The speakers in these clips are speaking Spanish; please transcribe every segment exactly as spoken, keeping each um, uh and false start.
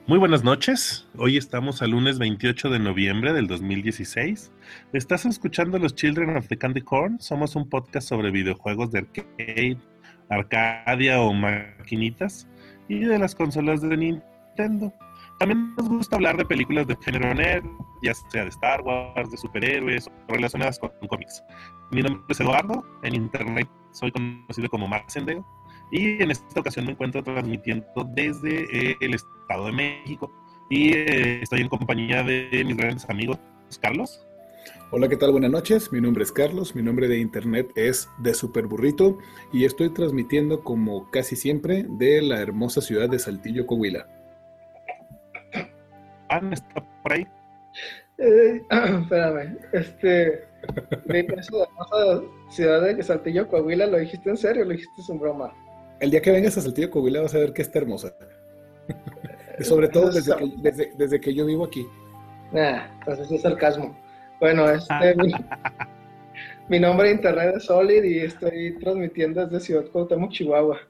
Muy buenas noches, hoy estamos al lunes veintiocho de noviembre del dos mil dieciséis. Estás escuchando Los Children of the Candy Corn. Somos un podcast sobre videojuegos de arcade, Arcadia o maquinitas y de las consolas de Nintendo. También nos gusta hablar de películas de género nerd, ya sea de Star Wars, de superhéroes o relacionadas con cómics. Mi nombre es Eduardo, en internet soy conocido como Marcendeo. Y en esta ocasión me encuentro transmitiendo desde eh, el Estado de México y eh, estoy en compañía de mis grandes amigos, Carlos. Hola, ¿qué tal? Buenas noches, mi nombre es Carlos, mi nombre de internet es The Super Burrito y estoy transmitiendo como casi siempre de la hermosa ciudad de Saltillo, Coahuila. Ana está por ahí. Eh, espérame, este, de eso de la hermosa ciudad de Saltillo, Coahuila, ¿lo dijiste en serio o lo dijiste en broma? El día que vengas a Saltillo, Coahuila vas a ver que está hermosa. Y sobre todo desde que, desde, desde que yo vivo aquí. Ah, entonces es sarcasmo. Bueno, este, mi, mi nombre de internet es Solid y estoy transmitiendo desde Ciudad Cuauhtémoc, Chihuahua.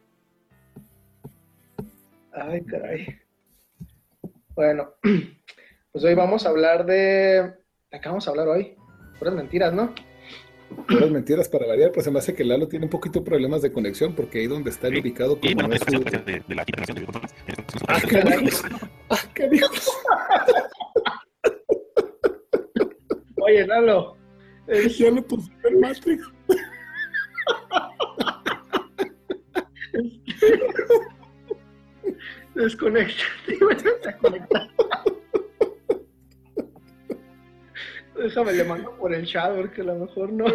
Ay, caray. Bueno, pues hoy vamos a hablar de... ¿De qué vamos a hablar hoy? Puras mentiras, ¿no? Puras mentiras para variar, pues se me hace que Lalo tiene un poquito problemas de conexión porque ahí donde está el ubicado como y bueno, no es su... de, de la quinta generación de videoconsolas. ¡Ah, caray! ¡Ah, caray! Oye, Lalo. Eh, ya lo puse en Matrix. Desconecta. Te a conectar. Déjame, le mando por el chat porque a lo mejor no.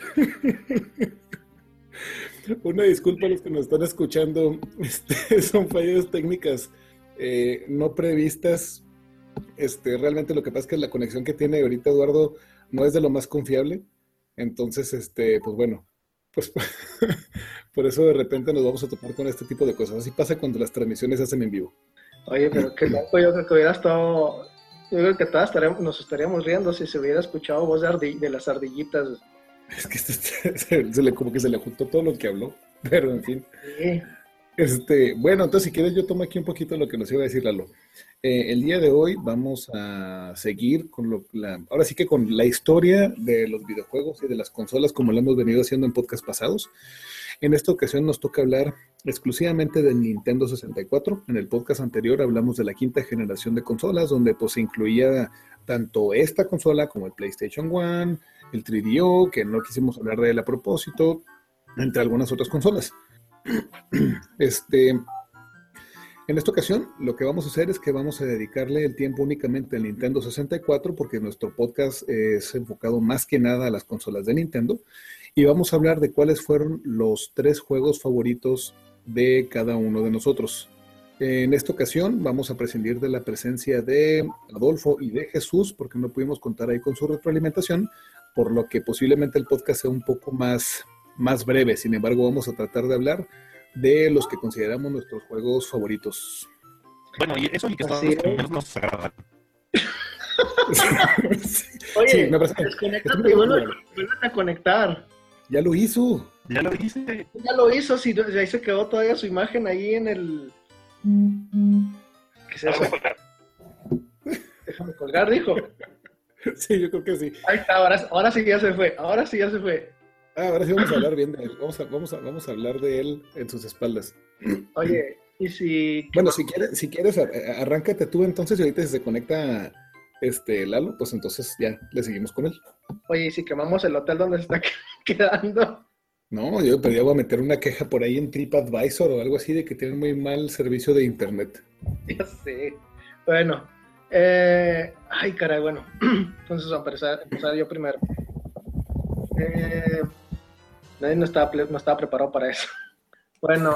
Una disculpa a los que nos están escuchando. Este, son fallas técnicas eh, no previstas. Este, realmente lo que pasa es que la conexión que tiene ahorita Eduardo no es de lo más confiable. Entonces, este, pues bueno, pues por eso de repente nos vamos a topar con este tipo de cosas. Así pasa cuando las transmisiones se hacen en vivo. Oye, pero qué loco, yo creo que hubiera estado... Yo creo que todas estaríamos, nos estaríamos riendo si se hubiera escuchado voz de, ardi, de las ardillitas. Es que este, se, se le, como que se le juntó todo lo que habló, pero en fin. Sí. Este, bueno, entonces si quieres yo tomo aquí un poquito lo que nos iba a decir Lalo. Eh, el día de hoy vamos a seguir con lo, la, ahora sí que con la historia de los videojuegos y de las consolas como lo hemos venido haciendo en podcasts pasados. En esta ocasión nos toca hablar exclusivamente del Nintendo sesenta y cuatro. En el podcast anterior hablamos de la quinta generación de consolas, donde pues se incluía tanto esta consola como el PlayStation uno, el tres D O, que no quisimos hablar de él a propósito, entre algunas otras consolas. Este, en esta ocasión lo que vamos a hacer es que vamos a dedicarle el tiempo únicamente al Nintendo sesenta y cuatro, porque nuestro podcast es enfocado más que nada a las consolas de Nintendo. Y vamos a hablar de cuáles fueron los tres juegos favoritos de cada uno de nosotros. En esta ocasión vamos a prescindir de la presencia de Adolfo y de Jesús, porque no pudimos contar ahí con su retroalimentación, por lo que posiblemente el podcast sea un poco más, más breve. Sin embargo, vamos a tratar de hablar de los que consideramos nuestros juegos favoritos. Bueno, y eso y que todos menos nos agradan. Sí. Oye, sí, me parece, desconéctate y vuelve a conectar. Ya lo hizo. Ya lo hice. Ya lo hizo, sí, ahí se quedó todavía su imagen ahí en el... ¿Qué es eso? Déjame colgar, dijo. Sí, yo creo que sí. Ahí está, ahora, ahora sí ya se fue, ahora sí ya se fue. Ah, ahora sí vamos a hablar bien de él, vamos a, vamos a, vamos a hablar de él en sus espaldas. Oye, y si... Bueno, si quieres, si quieres, arráncate tú entonces y ahorita si se conecta este Lalo, pues entonces ya le seguimos con él. Oye, ¿y si quemamos el hotel donde se está quedando? No, yo pero ya voy a meter una queja por ahí en TripAdvisor o algo así de que tienen muy mal servicio de internet. Ya sé. Bueno, eh, ay caray, bueno, entonces vamos a empezar, empezar yo primero. Eh, nadie no estaba, no estaba preparado para eso. Bueno,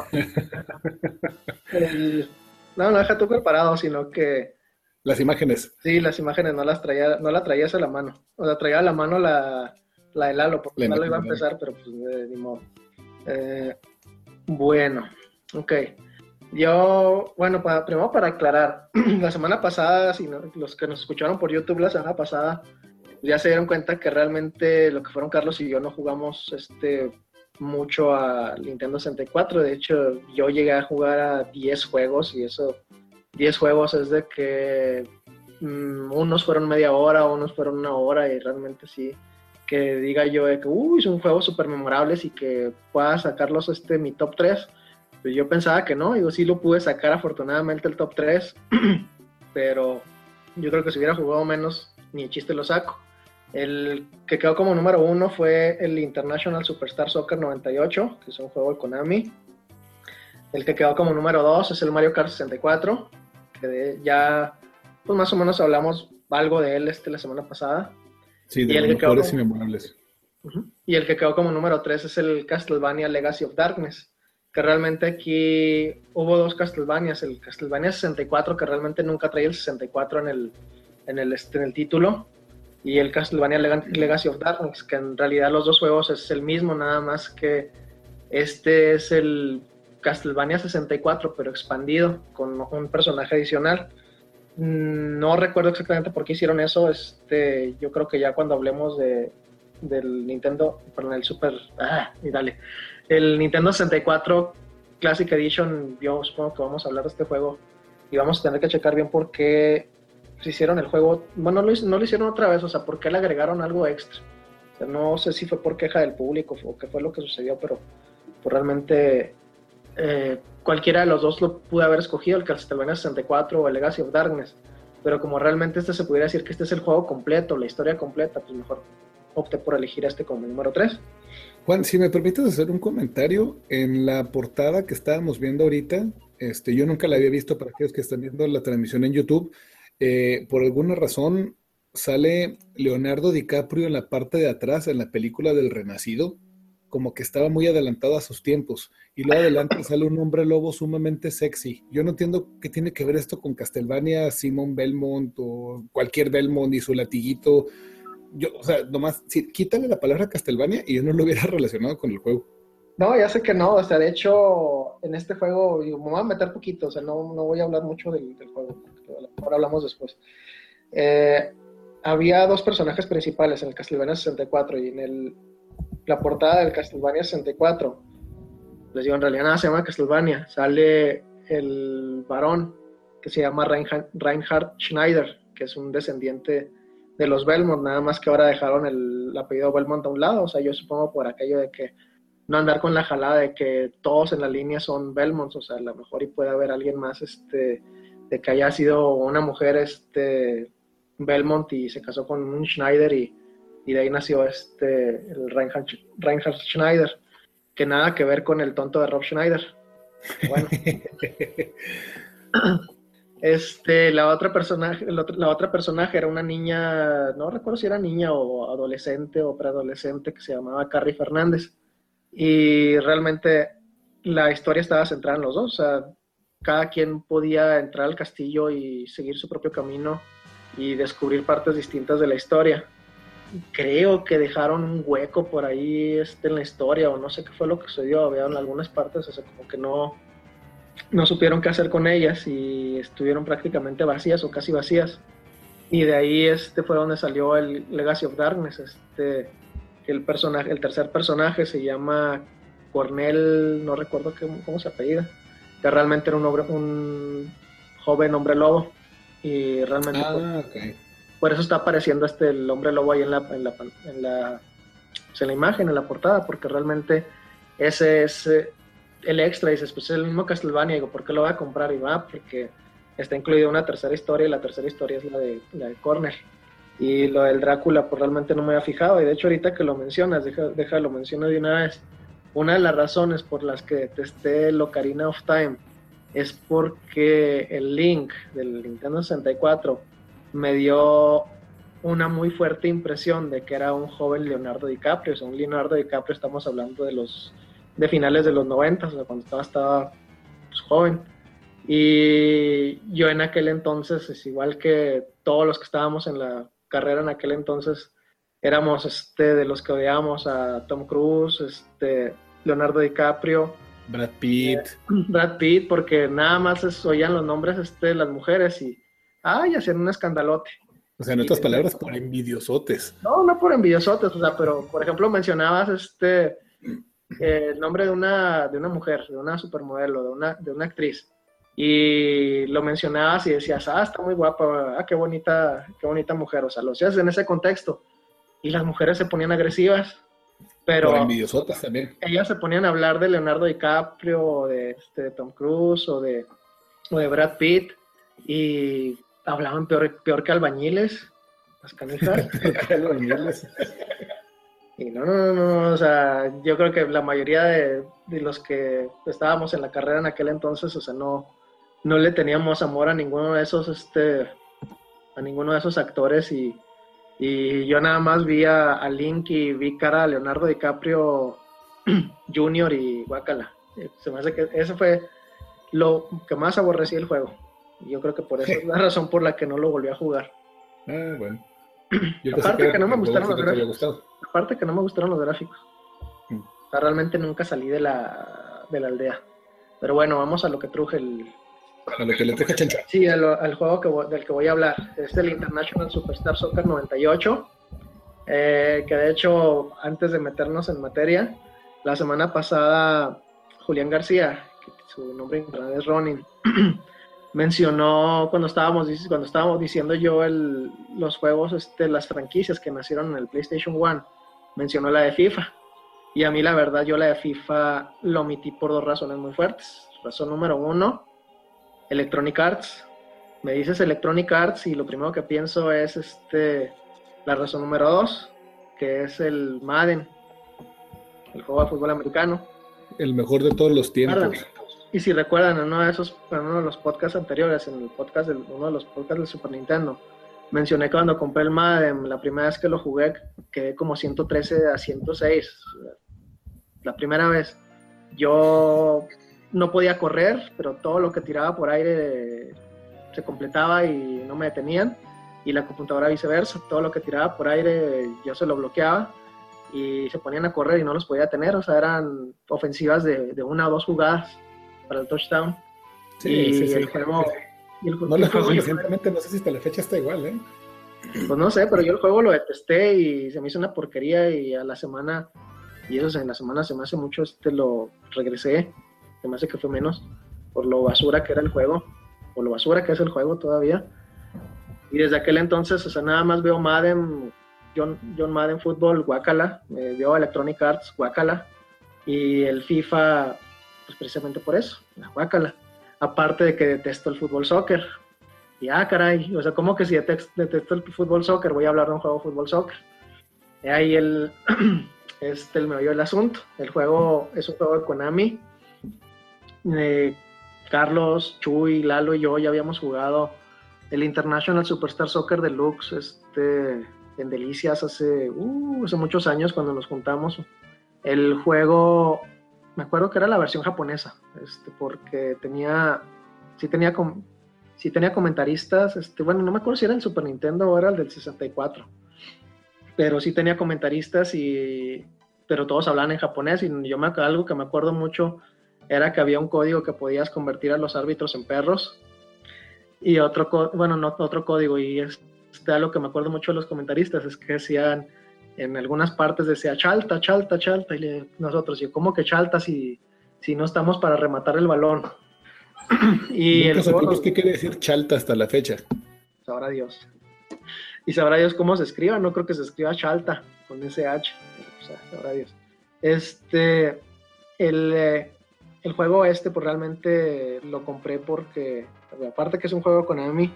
el, no, no deja tú preparado, sino que las imágenes. Sí, las imágenes no las traía, no la traías a la mano. O sea, traía a la mano la, la de Lalo, porque la Lalo iba a empezar, pero pues eh, ni modo. Eh, bueno, ok. Yo, bueno, para, primero para aclarar, la semana pasada, si no, los que nos escucharon por YouTube la semana pasada, ya se dieron cuenta que realmente lo que fueron Carlos y yo no jugamos este mucho a Nintendo sesenta y cuatro. De hecho, yo llegué a jugar a diez juegos y eso diez juegos es de que um, unos fueron media hora, unos fueron una hora, y realmente sí, que diga yo de que, uy, son juegos súper memorables y que pueda sacarlos este, mi top tres. Pues yo pensaba que no, digo, sí lo pude sacar afortunadamente el top tres, pero yo creo que si hubiera jugado menos, ni el chiste lo saco. El que quedó como número uno fue el International Superstar Soccer noventa y ocho, que es un juego de Konami. El que quedó como número dos es el Mario Kart sesenta y cuatro, que de, ya pues más o menos hablamos algo de él este la semana pasada. Sí, de y los el mejores como, y memorables. Uh-huh, y el que quedó como número tres es el Castlevania Legacy of Darkness, que realmente aquí hubo dos Castlevanias, el Castlevania sesenta y cuatro, que realmente nunca traía el sesenta y cuatro en el, en el, este, en el título, y el Castlevania Legacy of Darkness, que en realidad los dos juegos es el mismo, nada más que este es el Castlevania sesenta y cuatro, pero expandido, con un personaje adicional. No recuerdo exactamente por qué hicieron eso, este, yo creo que ya cuando hablemos de, del Nintendo, perdón, el Super, ah, y dale, el Nintendo sesenta y cuatro Classic Edition, yo supongo que vamos a hablar de este juego, y vamos a tener que checar bien por qué se hicieron el juego, bueno, no lo, no lo hicieron otra vez, o sea, por qué le agregaron algo extra. O sea, no sé si fue por queja del público o qué fue lo que sucedió, pero pues realmente eh, cualquiera de los dos lo pude haber escogido, el Castlevania sesenta y cuatro o el Legacy of Darkness, pero como realmente este se pudiera decir que este es el juego completo, la historia completa, pues mejor opté por elegir este como número tres. Juan, si me permites hacer un comentario, en la portada que estábamos viendo ahorita, este, yo nunca la había visto para aquellos que están viendo la transmisión en YouTube, eh, por alguna razón sale Leonardo DiCaprio en la parte de atrás en la película del Renacido, como que estaba muy adelantado a sus tiempos, y luego adelante sale un hombre lobo sumamente sexy. Yo no entiendo qué tiene que ver esto con Castlevania, Simon Belmont o cualquier Belmont y su latiguito. Yo, o sea, nomás, sí, quítale la palabra Castlevania y yo no lo hubiera relacionado con el juego. No, ya sé que no, o sea, de hecho, en este juego, digo, me voy a meter poquito, o sea, no, no voy a hablar mucho del, del juego, ahora hablamos después. Eh, había dos personajes principales en el Castlevania sesenta y cuatro, y en el, la portada del Castlevania sesenta y cuatro, les digo, en realidad nada se llama Castlevania, sale el varón que se llama Reinhard, Reinhard Schneider, que es un descendiente de los Belmont, nada más que ahora dejaron el, el apellido Belmont a un lado, o sea, yo supongo por aquello de que no andar con la jalada de que todos en la línea son Belmonts, o sea, a lo mejor y puede haber alguien más, este, de que haya sido una mujer, este, Belmont y se casó con un Schneider y, y de ahí nació este, el Reinhard, Reinhard Schneider, que nada que ver con el tonto de Rob Schneider. Bueno. Este, la otra personaje, la otra, la otra personaje era una niña, no recuerdo si era niña o adolescente o preadolescente, que se llamaba Carrie Fernández. Y realmente la historia estaba centrada en los dos, o sea, cada quien podía entrar al castillo y seguir su propio camino y descubrir partes distintas de la historia. Creo que dejaron un hueco por ahí este, en la historia, o no sé qué fue lo que sucedió, había en algunas partes, o sea, como que no, no supieron qué hacer con ellas y estuvieron prácticamente vacías o casi vacías. Y de ahí este fue donde salió el Legacy of Darkness, este... El personaje, el tercer personaje se llama Cornel, no recuerdo qué, cómo se apellida, que realmente era un, hombre, un joven hombre lobo, y realmente ah, por, okay. por eso está apareciendo este el hombre lobo ahí en la, en la, en la, pues en la imagen, en la portada, porque realmente ese es el extra, y dices, pues es el mismo Castlevania, y digo, ¿por qué lo voy a comprar? Y va, porque está incluida una tercera historia, y la tercera historia es la de, la de Cornel. Y lo del Drácula, pues realmente no me había fijado, y de hecho ahorita que lo mencionas, deja, deja lo menciono de una vez. Una de las razones por las que testé el Ocarina of Time es porque el Link del Nintendo sesenta y cuatro me dio una muy fuerte impresión de que era un joven Leonardo DiCaprio. O sea, un Leonardo DiCaprio, estamos hablando de los de finales de los noventa, o sea, cuando estaba, estaba pues, joven. Y yo en aquel entonces, es igual que todos los que estábamos en la carrera en aquel entonces, éramos este, de los que odiábamos a Tom Cruise, este, Leonardo DiCaprio, Brad Pitt. Eh, Brad Pitt, porque nada más es, oían los nombres este, de las mujeres y ¡ay! Hacían un escandalote. O sea, en otras y, palabras, por envidiosotes. No, no por envidiosotes, o sea, pero por ejemplo mencionabas este eh, el nombre de una, de una mujer, de una supermodelo, de una, de una actriz. y lo mencionabas y decías, ah, está muy guapa, ah, qué bonita, qué bonita mujer, o sea, lo hacías en ese contexto, y las mujeres se ponían agresivas, pero por envidiosotas también. Ellas se ponían a hablar de Leonardo DiCaprio, o de este, Tom Cruise, o de, o de Brad Pitt, y hablaban peor, peor que albañiles, las canijas. albañiles. Y no, no, no, no, o sea, yo creo que la mayoría de, de los que estábamos en la carrera en aquel entonces, o sea, no, no le teníamos amor a ninguno de esos, este, a ninguno de esos actores, y, y yo nada más vi a, a Link y vi cara a Leonardo DiCaprio Junior y guácala. Se me hace que eso fue lo que más aborrecí del juego. Y yo creo que por eso es la razón por la que no lo volví a jugar. Ah, bueno. Yo Aparte que, que no me gustaron los gráficos. Aparte que no me gustaron los gráficos. Mm. O sea, realmente nunca salí de la, de la aldea. Pero bueno, vamos a lo que truje el... A lo que le truje Chencha. Sí, al, al juego que, del que voy a hablar. Es el International Superstar Soccer noventa y ocho. Eh, que de hecho, antes de meternos en materia, la semana pasada, Julián García, que su nombre en internet es Ronin, mencionó cuando estábamos, cuando estábamos diciendo yo el, los juegos, este, las franquicias que nacieron en el PlayStation uno, mencionó la de FIFA. Y a mí la verdad, yo la de FIFA lo omití por dos razones muy fuertes. Razón número uno, Electronic Arts. Me dices Electronic Arts y lo primero que pienso es este, la razón número dos, que es el Madden, el juego de fútbol americano. El mejor de todos los tiempos. Y si recuerdan, en uno de esos, en uno de los podcasts anteriores, en el podcast del, uno de los podcasts del Super Nintendo, mencioné que cuando compré el Madden, la primera vez que lo jugué, quedé como ciento trece a ciento seis. La primera vez. Yo no podía correr, pero todo lo que tiraba por aire se completaba y no me detenían. Y la computadora viceversa, todo lo que tiraba por aire yo se lo bloqueaba y se ponían a correr y no los podía detener. O sea, eran ofensivas de, de una o dos jugadas para el touchdown. Sí, y sí, sí. el juego... Y el, no lo juego recientemente, no sé si hasta la fecha está igual, ¿eh? Pues no sé, pero yo el juego lo detesté y se me hizo una porquería y a la semana, y eso en la semana se me hace mucho, este lo regresé, se me hace que fue menos, por lo basura que era el juego, por lo basura que es el juego todavía. Y desde aquel entonces, o sea, nada más veo Madden, John, John Madden Football, guácala, eh, veo Electronic Arts, guácala, y el FIFA... pues precisamente por eso, la guácala. Aparte de que detesto el fútbol soccer. Y ah, caray, o sea, ¿cómo que si detesto, detesto el fútbol soccer voy a hablar de un juego de fútbol soccer? Y ahí el, este, el meollo del asunto. El juego es un juego de Konami. Eh, Carlos, Chuy, Lalo y yo ya habíamos jugado el International Superstar Soccer Deluxe este, en Delicias hace, uh, hace muchos años cuando nos juntamos. El juego... me acuerdo que era la versión japonesa, este, porque tenía, sí tenía, com, sí tenía comentaristas, este, bueno, no me acuerdo si era el Super Nintendo o era el del sesenta y cuatro, pero sí tenía comentaristas, y, pero todos hablaban en japonés, y yo me, algo que me acuerdo mucho era que había un código que podías convertir a los árbitros en perros, y otro, bueno, no otro código, y este, algo que me acuerdo mucho de los comentaristas es que decían, en algunas partes decía chalta, chalta, chalta, y le, nosotros, yo, ¿cómo que chalta si, si no estamos para rematar el balón? Y nunca el juego, supimos qué quiere decir chalta hasta la fecha. Sabrá Dios. Y sabrá Dios cómo se escriba, no creo que se escriba chalta, con ese H, o sea, sabrá Dios. Este, el, eh, el juego este, pues realmente lo compré porque, aparte que es un juego Konami,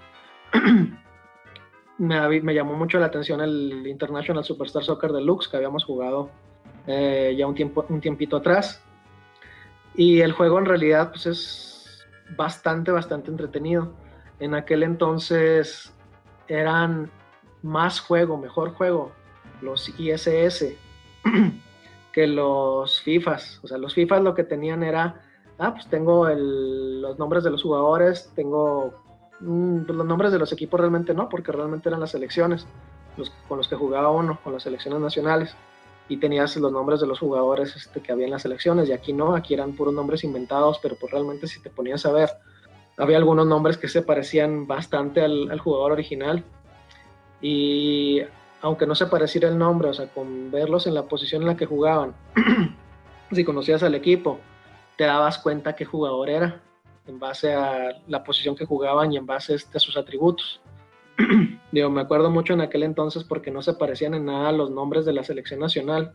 Me, me llamó mucho la atención el International Superstar Soccer Deluxe que habíamos jugado eh, ya un, tiempo, un tiempito atrás, y el juego en realidad pues es bastante, bastante entretenido. En aquel entonces eran más juego, mejor juego los I S S que los FIFAs. O sea, los FIFAs lo que tenían era, ah, pues tengo el, los nombres de los jugadores, tengo... los nombres de los equipos realmente no, porque realmente eran las selecciones los, con los que jugaba uno, con las selecciones nacionales, y tenías los nombres de los jugadores este, que había en las selecciones, y aquí no, aquí eran puros nombres inventados, pero pues realmente si te ponías a ver, había algunos nombres que se parecían bastante al, al jugador original, y aunque no se pareciera el nombre, o sea, con verlos en la posición en la que jugaban, si conocías al equipo, te dabas cuenta qué jugador era. en base a la posición que jugaban y en base este, a sus atributos. Digo, me acuerdo mucho en aquel entonces porque no se parecían en nada a los nombres de la selección nacional.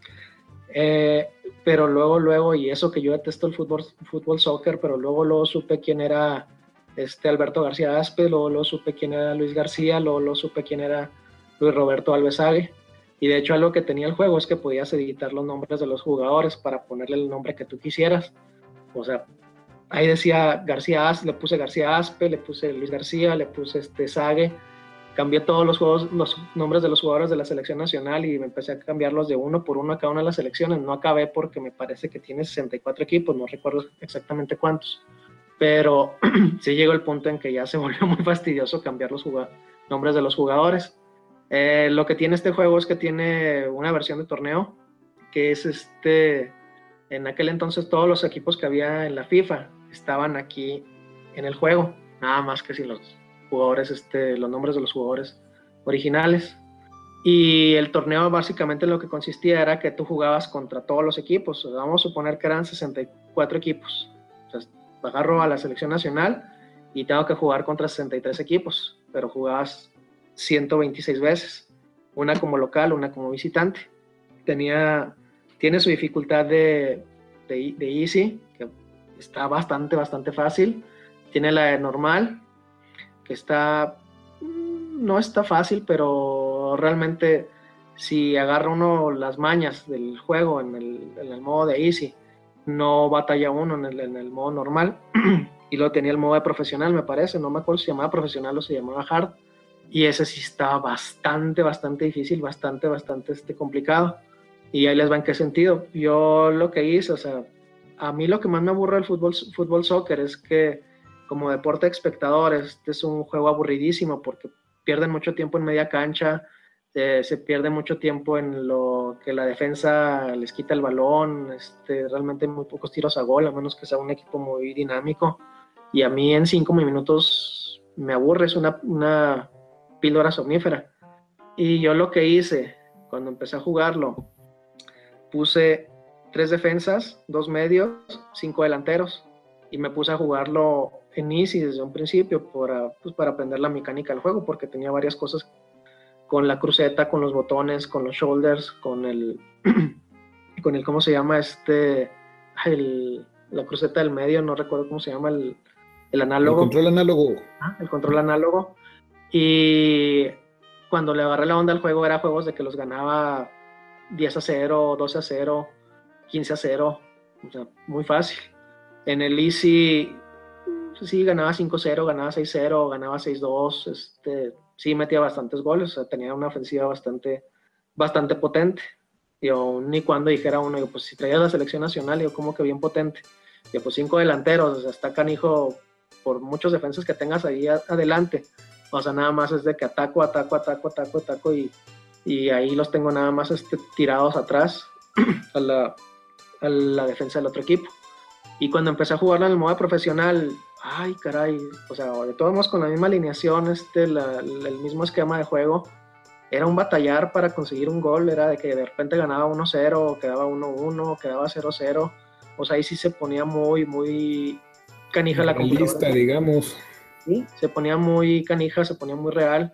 Eh, pero luego, luego, y eso que yo detesto el fútbol, fútbol soccer, pero luego, luego supe quién era este Alberto García Aspe, luego, luego supe quién era Luis García, luego, luego supe quién era Luis Roberto Alvesague. Y de hecho algo que tenía el juego es que podías editar los nombres de los jugadores para ponerle el nombre que tú quisieras. O sea, ahí decía García Aspe, le puse García Aspe, le puse Luis García, le puse este Sague. Cambié todos los, juegos, los nombres de los jugadores de la selección nacional y me empecé a cambiarlos de uno por uno a cada una de las selecciones. No acabé porque me parece que tiene sesenta y cuatro equipos, no recuerdo exactamente cuántos. Pero sí llegó el punto en que ya se volvió muy fastidioso cambiar los nombres de los jugadores. Eh, lo que tiene este juego es que tiene una versión de torneo, que es este, en aquel entonces todos los equipos que había en la FIFA estaban aquí en el juego, nada más que si los jugadores, este, los nombres de los jugadores originales. Y el torneo básicamente lo que consistía era que tú jugabas contra todos los equipos. Vamos a suponer que eran sesenta y cuatro equipos. O sea, agarro a la selección nacional y tengo que jugar contra sesenta y tres equipos, pero jugabas ciento veintiséis veces, una como local, una como visitante. Tenía, tiene su dificultad de, de, de easy, que está bastante, bastante fácil. Tiene la de normal, que está, no está fácil, pero realmente si agarra uno las mañas del juego en el, en el modo de easy, no batalla uno en el, en el modo normal. Y luego tenía el modo de profesional, me parece, no me acuerdo si se llamaba profesional o se llamaba hard, y ese sí está bastante, bastante difícil, bastante, bastante este, complicado. Y ahí les va en qué sentido. Yo lo que hice, o sea, a mí lo que más me aburre del fútbol, fútbol soccer es que como deporte de espectadores, este es un juego aburridísimo porque pierden mucho tiempo en media cancha, eh, se pierde mucho tiempo en lo que la defensa les quita el balón, este, realmente muy pocos tiros a gol, a menos que sea un equipo muy dinámico. Y a mí en cinco minutos me aburre, es una, una píldora somnífera. Y yo lo que hice cuando empecé a jugarlo, puse tres defensas, dos medios, cinco delanteros, y me puse a jugarlo en easy desde un principio para, pues, para aprender la mecánica del juego, porque tenía varias cosas con la cruceta, con los botones, con los shoulders, con el, con el ¿cómo se llama? este el, la cruceta del medio, no recuerdo cómo se llama, el, el análogo. El control análogo. Ah, el control análogo. Y cuando le agarré la onda al juego, era juegos de que los ganaba diez a cero, doce a cero, quince a cero, o sea, muy fácil. En el easy, sí, ganaba cinco a cero, ganaba seis a cero, ganaba seis a dos, este, sí metía bastantes goles, o sea, tenía una ofensiva bastante, bastante potente. Yo ni cuando dijera uno, yo, pues si traías la selección nacional, yo como que bien potente. Yo, pues cinco delanteros, o sea, está canijo por muchos defensas que tengas ahí a, adelante. O sea, nada más es de que ataco, ataco, ataco, ataco, ataco y, y ahí los tengo nada más este, tirados atrás a la, a la defensa del otro equipo. Y cuando empecé a jugarlo en el modo profesional, ay, caray, o sea, de todos modos con la misma alineación, este, la, el mismo esquema de juego, era un batallar para conseguir un gol, era de que de repente ganaba uno cero, quedaba uno uno, quedaba cero cero, o sea, ahí sí se ponía muy, muy canija la computadora. Digamos. Sí, se ponía muy canija, se ponía muy real,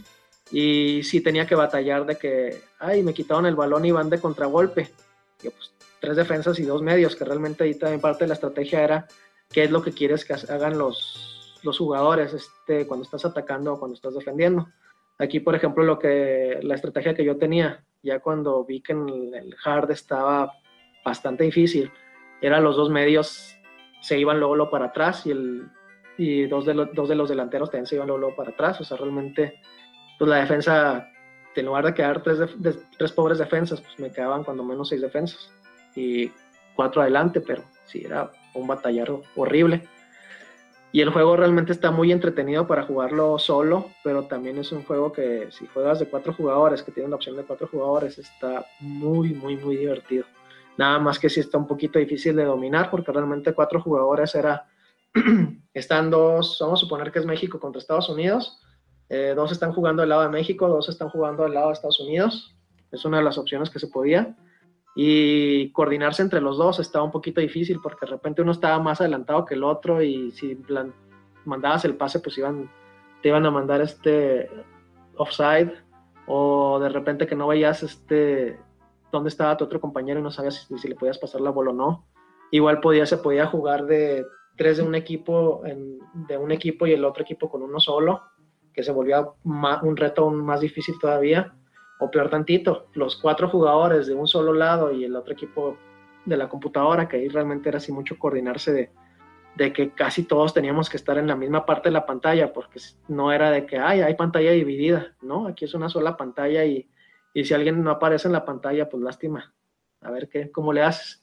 y sí tenía que batallar de que, ay, me quitaron el balón y van de contragolpe, yo pues tres defensas y dos medios, que realmente ahí también parte de la estrategia era qué es lo que quieres que hagan los, los jugadores este, cuando estás atacando o cuando estás defendiendo. Aquí, por ejemplo, lo que la estrategia que yo tenía, ya cuando vi que en el, el hard estaba bastante difícil, era los dos medios se iban luego, luego para atrás y, el, y dos, de lo, dos de los delanteros también se iban luego, luego para atrás. O sea, realmente pues la defensa, en lugar de quedar tres, de, de, tres pobres defensas, pues me quedaban cuando menos seis defensas y cuatro adelante, pero sí, era un batallar horrible. Y el juego realmente está muy entretenido para jugarlo solo, pero también es un juego que si juegas de cuatro jugadores, que tiene la opción de cuatro jugadores, está muy, muy, muy divertido. Nada más que sí está un poquito difícil de dominar, porque realmente cuatro jugadores era, están dos, vamos a suponer que es México contra Estados Unidos, eh, dos están jugando del lado de México, dos están jugando del lado de Estados Unidos, es una de las opciones que se podía. y coordinarse entre los dos estaba un poquito difícil porque de repente uno estaba más adelantado que el otro y si plan, mandabas el pase pues iban, te iban a mandar este offside, o de repente que no veías este dónde estaba tu otro compañero y no sabías si, si le podías pasar la bola o no. Igual podía, se podía jugar de tres de un equipo en, de un equipo y el otro equipo con uno solo, que se volvía más, un reto aún más difícil todavía. O peor tantito, los cuatro jugadores de un solo lado y el otro equipo de la computadora, que ahí realmente era así mucho coordinarse de, de que casi todos teníamos que estar en la misma parte de la pantalla, porque no era de que ay, hay pantalla dividida, no, aquí es una sola pantalla y, y si alguien no aparece en la pantalla, pues lástima, a ver qué, cómo le haces.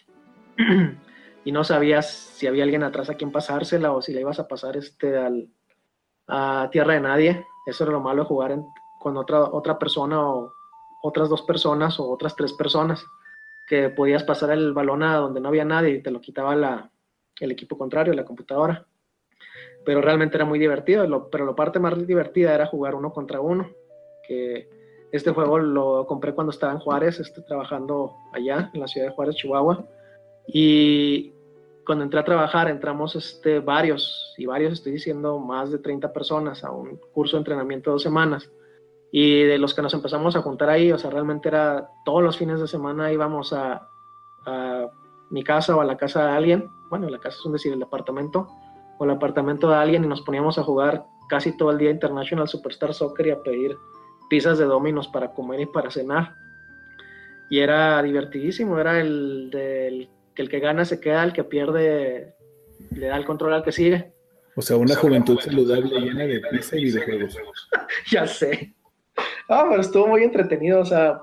Y no sabías si había alguien atrás a quien pasársela o si le ibas a pasar este al, a tierra de nadie. Eso era lo malo de jugar en, con otra, otra persona o otras dos personas o otras tres personas, que podías pasar el balón a donde no había nadie y te lo quitaba la, el equipo contrario, la computadora. Pero realmente era muy divertido, lo, pero la parte más divertida era jugar uno contra uno, que este juego lo compré cuando estaba en Juárez, estoy trabajando allá en la ciudad de Juárez, Chihuahua, y cuando entré a trabajar entramos este, varios, y varios estoy diciendo más de treinta personas a un curso de entrenamiento de dos semanas, y de los que nos empezamos a juntar ahí, o sea, realmente era todos los fines de semana íbamos a, a mi casa o a la casa de alguien, bueno, la casa es un decir, el departamento, o el apartamento de alguien, y nos poníamos a jugar casi todo el día International Superstar Soccer y a pedir pizzas de Domino's para comer y para cenar. Y era divertidísimo, era el del que el que gana se queda, el que pierde le da el control al que sigue. O sea, una juventud saludable llena de pizza y videojuegos. Ya sé. Ah, pero estuvo muy entretenido, o sea,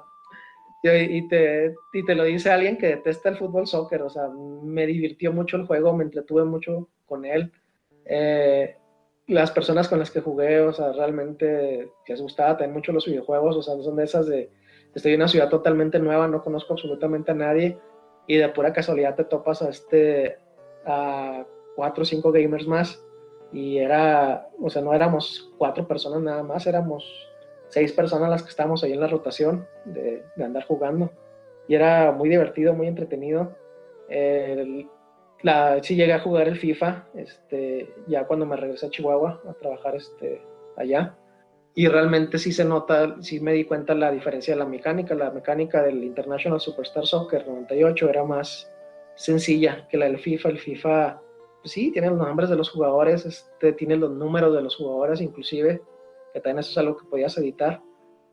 y te, y te lo dice alguien que detesta el fútbol soccer, o sea, me divirtió mucho el juego, me entretuve mucho con él. Eh, las personas con las que jugué, o sea, realmente les gustaba también mucho los videojuegos, o sea, son de esas de, estoy en una ciudad totalmente nueva, no conozco absolutamente a nadie, y de pura casualidad te topas a este, a cuatro o cinco gamers más, y era, o sea, no éramos cuatro personas nada más, éramos seis personas las que estábamos ahí en la rotación de, de andar jugando, y era muy divertido, muy entretenido. El, la, sí llegué a jugar el FIFA, este, ya cuando me regresé a Chihuahua a trabajar este, allá, y realmente sí se nota, sí me di cuenta la diferencia de la mecánica, la mecánica del International Superstar Soccer noventa y ocho era más sencilla que la del FIFA. El FIFA, pues sí, tiene los nombres de los jugadores, este, tiene los números de los jugadores inclusive, que también eso es algo que podías editar,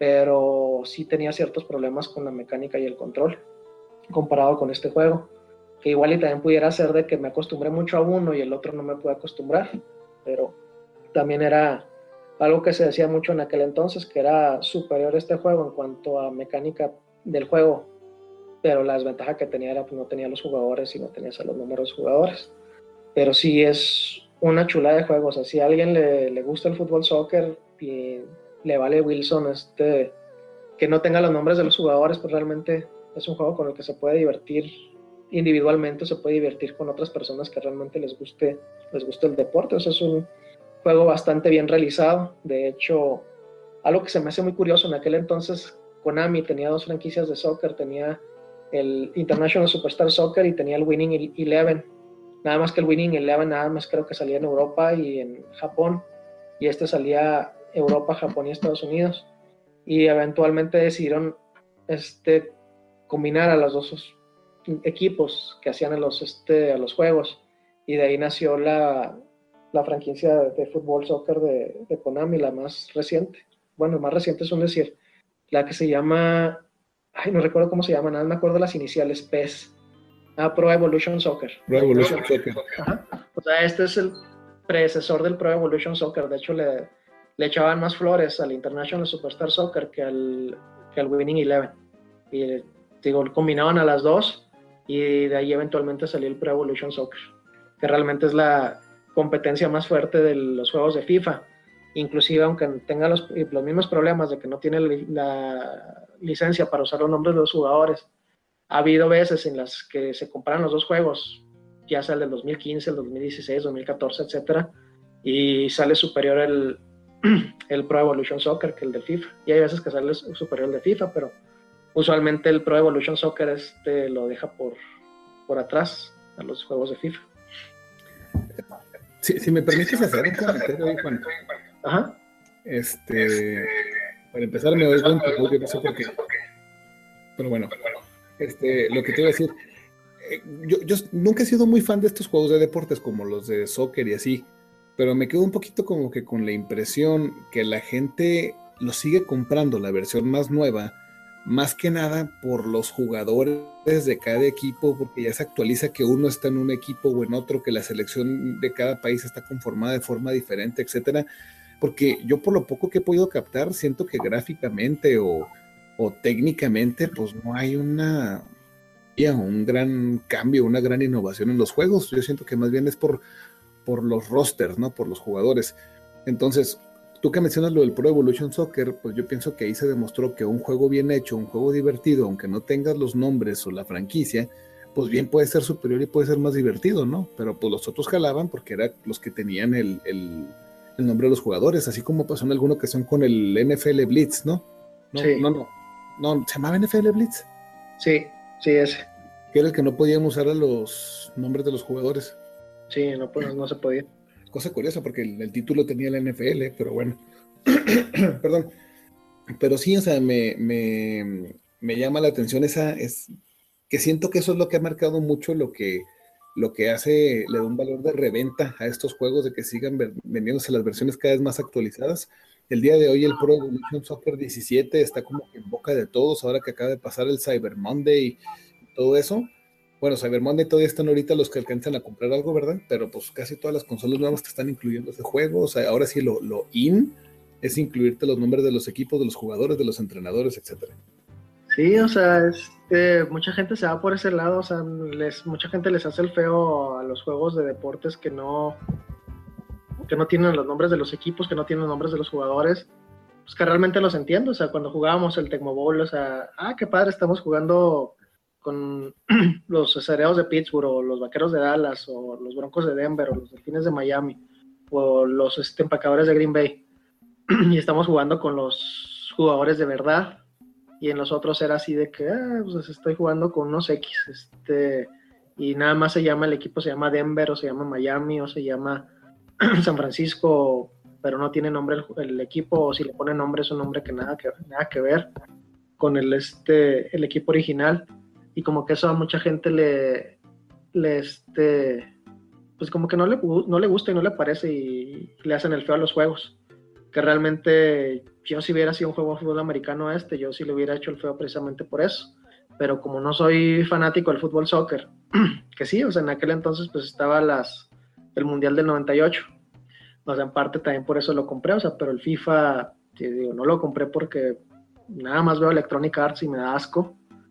pero sí tenía ciertos problemas con la mecánica y el control, comparado con este juego, que igual y también pudiera ser de que me acostumbré mucho a uno y el otro no me pude acostumbrar, pero también era algo que se decía mucho en aquel entonces, que era superior este juego en cuanto a mecánica del juego, pero la desventaja que tenía era que no tenía los jugadores y no tenías a los números de jugadores, pero sí es una chula de juego, o sea, si a alguien le, le gusta el fútbol soccer y le vale Wilson este, que no tenga los nombres de los jugadores, pues realmente es un juego con el que se puede divertir individualmente, se puede divertir con otras personas que realmente les guste, les guste el deporte. O sea, es un juego bastante bien realizado. De hecho, algo que se me hace muy curioso, en aquel entonces Konami tenía dos franquicias de soccer, tenía el International Superstar Soccer y tenía el Winning Eleven. Nada más que el Winning Eleven nada más creo que salía en Europa y en Japón, y este salía Europa, Japón y Estados Unidos, y eventualmente decidieron este, combinar a los dos equipos que hacían a los, este, a los juegos, y de ahí nació la, la franquicia de, de fútbol soccer de, de Konami, la más reciente, bueno, más reciente es un decir, la que se llama, ay, no recuerdo cómo se llama, nada me acuerdo las iniciales, P E S, ah, Pro Evolution Soccer. Pro Evolution Soccer. Ajá. O sea, este es el predecesor del Pro Evolution Soccer, de hecho le, le echaban más flores al International Superstar Soccer que al, que al Winning Eleven, y digo, combinaban a las dos, y de ahí eventualmente salió el Pro Evolution Soccer, que realmente es la competencia más fuerte de los juegos de FIFA, inclusive aunque tenga los, los mismos problemas de que no tiene la licencia para usar los nombres de los jugadores. Ha habido veces en las que se comparan los dos juegos, ya sea el del dos mil quince, el dos mil dieciséis, dos mil catorce, etcétera, y sale superior el, el Pro Evolution Soccer que el de FIFA, y hay veces que sale superior el de FIFA, pero usualmente el Pro Evolution Soccer este lo deja por, por atrás a los juegos de FIFA. Si, si me permites hacer un comentario ahí, Juan. Ajá. Este, para empezar me oigo un poco, yo no sé por qué. Pero bueno, este, lo que te iba a decir, eh, yo, yo nunca he sido muy fan de estos juegos de deportes como los de soccer y así, pero me quedo un poquito como que con la impresión que la gente lo sigue comprando, la versión más nueva, más que nada por los jugadores de cada equipo, porque ya se actualiza que uno está en un equipo o en otro, que la selección de cada país está conformada de forma diferente, etcétera. Porque yo por lo poco que he podido captar, siento que gráficamente o, o técnicamente, pues no hay una ya, un gran cambio, una gran innovación en los juegos. Yo siento que más bien es por, por los rosters, ¿no? Por los jugadores. Entonces, tú que mencionas lo del Pro Evolution Soccer, pues yo pienso que ahí se demostró que un juego bien hecho, un juego divertido, aunque no tengas los nombres o la franquicia, pues bien puede ser superior y puede ser más divertido, ¿no? Pero pues los otros jalaban porque eran los que tenían el, el, el nombre de los jugadores, así como pasó en alguna ocasión con el N F L Blitz, ¿no? No, sí. no, no, no, ¿se llamaba N F L Blitz? Sí, sí, ese. Que era el que no podíamos usar a los nombres de los jugadores. Sí, no, pues, no se podía. Cosa curiosa, porque el, el título tenía la N F L, pero bueno. Perdón. Pero sí, o sea, me, me, me llama la atención esa, es que siento que eso es lo que ha marcado mucho lo que, lo que hace, le da un valor de reventa a estos juegos, de que sigan ver, vendiéndose las versiones cada vez más actualizadas. El día de hoy el Pro Evolution Soccer diecisiete está como que en boca de todos, ahora que acaba de pasar el Cyber Monday y todo eso. Bueno, Cyber Monday todavía están ahorita los que alcanzan a comprar algo, ¿verdad? Pero pues casi todas las consolas nuevas te están incluyendo ese juego. O sea, ahora sí lo, lo in es incluirte los nombres de los equipos, de los jugadores, de los entrenadores, etcétera. Sí, o sea, este, mucha gente se va por ese lado, o sea, les, mucha gente les hace el feo a los juegos de deportes que no, que no tienen los nombres de los equipos, que no tienen los nombres de los jugadores, pues que realmente los entiendo. O sea, cuando jugábamos el Tecmo Bowl, o sea, ah, qué padre, estamos jugando con los Acereros de Pittsburgh, o los Vaqueros de Dallas, o los Broncos de Denver, o los Delfines de Miami, o los este, Empacadores de Green Bay, y estamos jugando con los jugadores de verdad, y en los otros era así de que, ah, pues estoy jugando con unos X, este, y nada más se llama, el equipo se llama Denver, o se llama Miami, o se llama San Francisco, pero no tiene nombre el, el equipo, o si le pone nombre es un nombre que nada que, nada que ver con el, este, el equipo original. Y como que eso a mucha gente le, le este, pues como que no le, no le gusta y no le parece, y le hacen el feo a los juegos. Que realmente yo, si hubiera sido un juego de fútbol americano este, yo sí le hubiera hecho el feo precisamente por eso. Pero como no soy fanático del fútbol soccer, que sí, o sea, en aquel entonces pues estaba las, el Mundial del noventa y ocho. O sea, en parte también por eso lo compré, o sea, pero el FIFA, te digo, no lo compré porque nada más veo Electronic Arts y me da asco.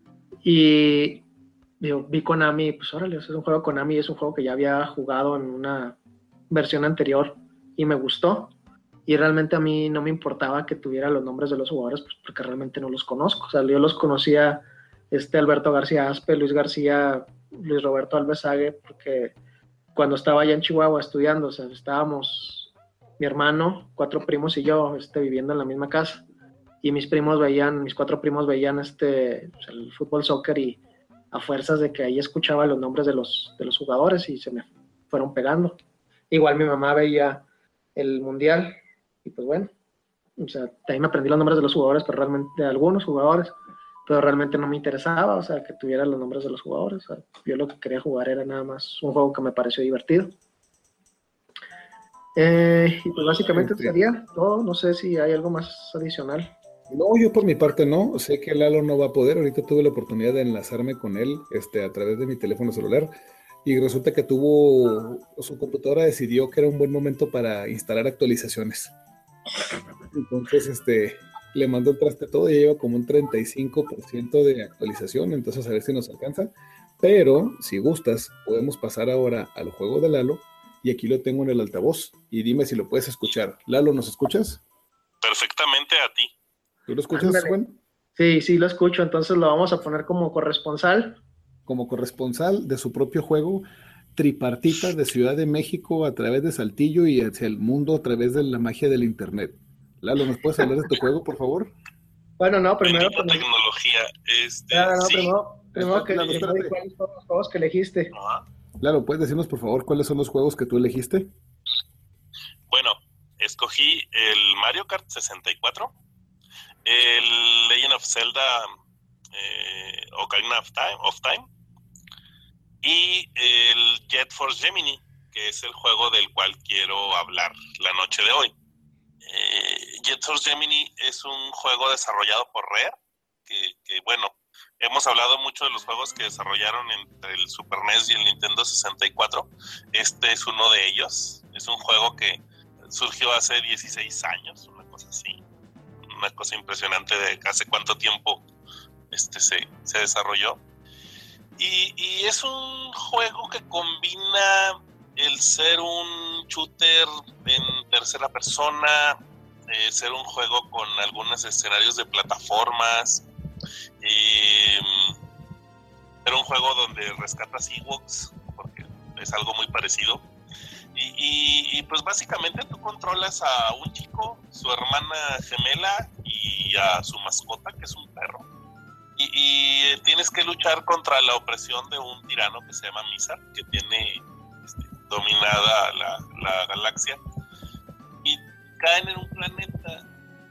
Y digo, vi Konami, pues órale, es un juego Konami, es un juego que ya había jugado en una versión anterior y me gustó. Y realmente a mí no me importaba que tuviera los nombres de los jugadores, pues porque realmente no los conozco. O sea, yo los conocía, este Alberto García Aspe, Luis García, Luis Roberto Alves Sague, porque cuando estaba allá en Chihuahua estudiando, o sea, estábamos mi hermano, cuatro primos y yo este, viviendo en la misma casa. Y mis primos veían, mis cuatro primos veían este, pues, el fútbol soccer, y a fuerzas de que ahí escuchaba los nombres de los, de los jugadores y se me fueron pegando. Igual mi mamá veía el mundial y pues bueno, o sea, ahí me aprendí los nombres de los jugadores, pero realmente, de algunos jugadores, pero realmente no me interesaba, o sea, que tuviera los nombres de los jugadores. O sea, yo lo que quería jugar era nada más un juego que me pareció divertido. Eh, y pues básicamente Sí. sería todo. No sé si hay algo más adicional. No, yo por mi parte no, sé que Lalo no va a poder, ahorita tuve la oportunidad de enlazarme con él este, a través de mi teléfono celular, y resulta que tuvo, su computadora decidió que era un buen momento para instalar actualizaciones. Entonces, este, le mandó el traste todo y lleva como un treinta y cinco por ciento de actualización, entonces a ver si nos alcanza. Pero, si gustas, podemos pasar ahora al juego de Lalo, y aquí lo tengo en el altavoz, y dime si lo puedes escuchar. Lalo, ¿nos escuchas? Perfectamente a ti. ¿Tú lo escuchas, Ándale. Juan? Sí, sí lo escucho, entonces lo vamos a poner como corresponsal. Como corresponsal de su propio juego, tripartita de Ciudad de México a través de Saltillo y hacia el mundo a través de la magia del internet. Lalo, ¿nos puedes hablar de tu juego, por favor? Bueno, no, primero Bendita pues, tecnología. día. Este, Claro, no, sí. primero, primero que Claro, primero espérate. cuáles son los juegos que elegiste. Ajá. Claro, ¿puedes decirnos por favor cuáles son los juegos que tú elegiste? Bueno, escogí el Mario Kart sesenta y cuatro, el Legend of Zelda eh, Ocarina of Time, of Time y el Jet Force Gemini, que es el juego del cual quiero hablar la noche de hoy. Eh, Jet Force Gemini es un juego desarrollado por Rare, que, que bueno, hemos hablado mucho de los juegos que desarrollaron entre el Super N E S y el Nintendo sesenta y cuatro. Este es uno de ellos. Es un juego que surgió hace dieciséis años, una cosa así. Una cosa impresionante de hace cuánto tiempo este se, se desarrolló. Y, y es un juego que combina el ser un shooter en tercera persona, eh, ser un juego con algunos escenarios de plataformas, eh, ser un juego donde rescatas Ewoks, porque es algo muy parecido. Y, y, y pues básicamente tú controlas a un chico, su hermana gemela y a su mascota, que es un perro. Y, y tienes que luchar contra la opresión de un tirano que se llama Mizar, que tiene este, dominada la, la galaxia. Y caen en un planeta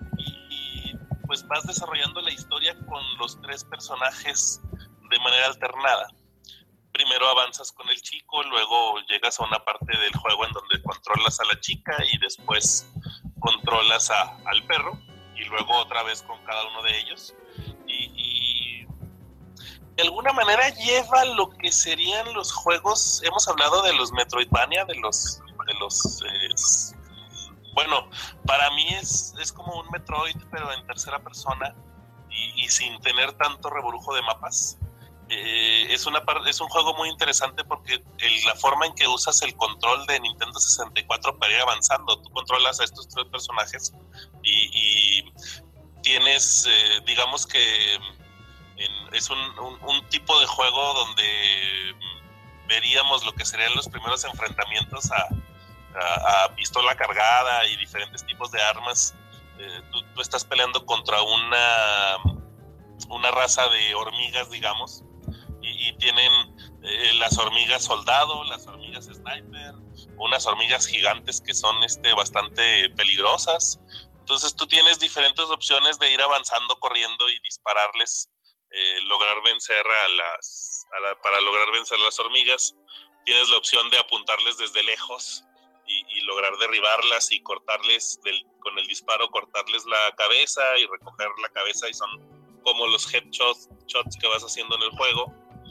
y, y pues vas desarrollando la historia con los tres personajes de manera alternada. Primero avanzas con el chico, luego llegas a una parte del juego en donde controlas a la chica y después controlas a, al perro y luego otra vez con cada uno de ellos. Y, y de alguna manera lleva lo que serían los juegos. Hemos hablado de los Metroidvania, de los de los eh, bueno, para mí es, es como un Metroid pero en tercera persona y, y sin tener tanto rebrujo de mapas. Eh, es, una, es un juego muy interesante porque el, la forma en que usas el control de Nintendo sesenta y cuatro para ir avanzando, tú controlas a estos tres personajes y, y tienes, eh, digamos que en, es un, un, un tipo de juego donde veríamos lo que serían los primeros enfrentamientos a, a, a pistola cargada y diferentes tipos de armas. Eh, tú, tú estás peleando contra una, una raza de hormigas, digamos, y, y tienen eh, las hormigas soldado, las hormigas sniper, unas hormigas gigantes que son este, bastante peligrosas. Entonces tú tienes diferentes opciones de ir avanzando, corriendo y dispararles, eh, lograr vencer a las, a la, para lograr vencer a las hormigas. Tienes la opción de apuntarles desde lejos y, y lograr derribarlas y cortarles, del, con el disparo, cortarles la cabeza y recoger la cabeza, y son como los headshots shots que vas haciendo en el juego.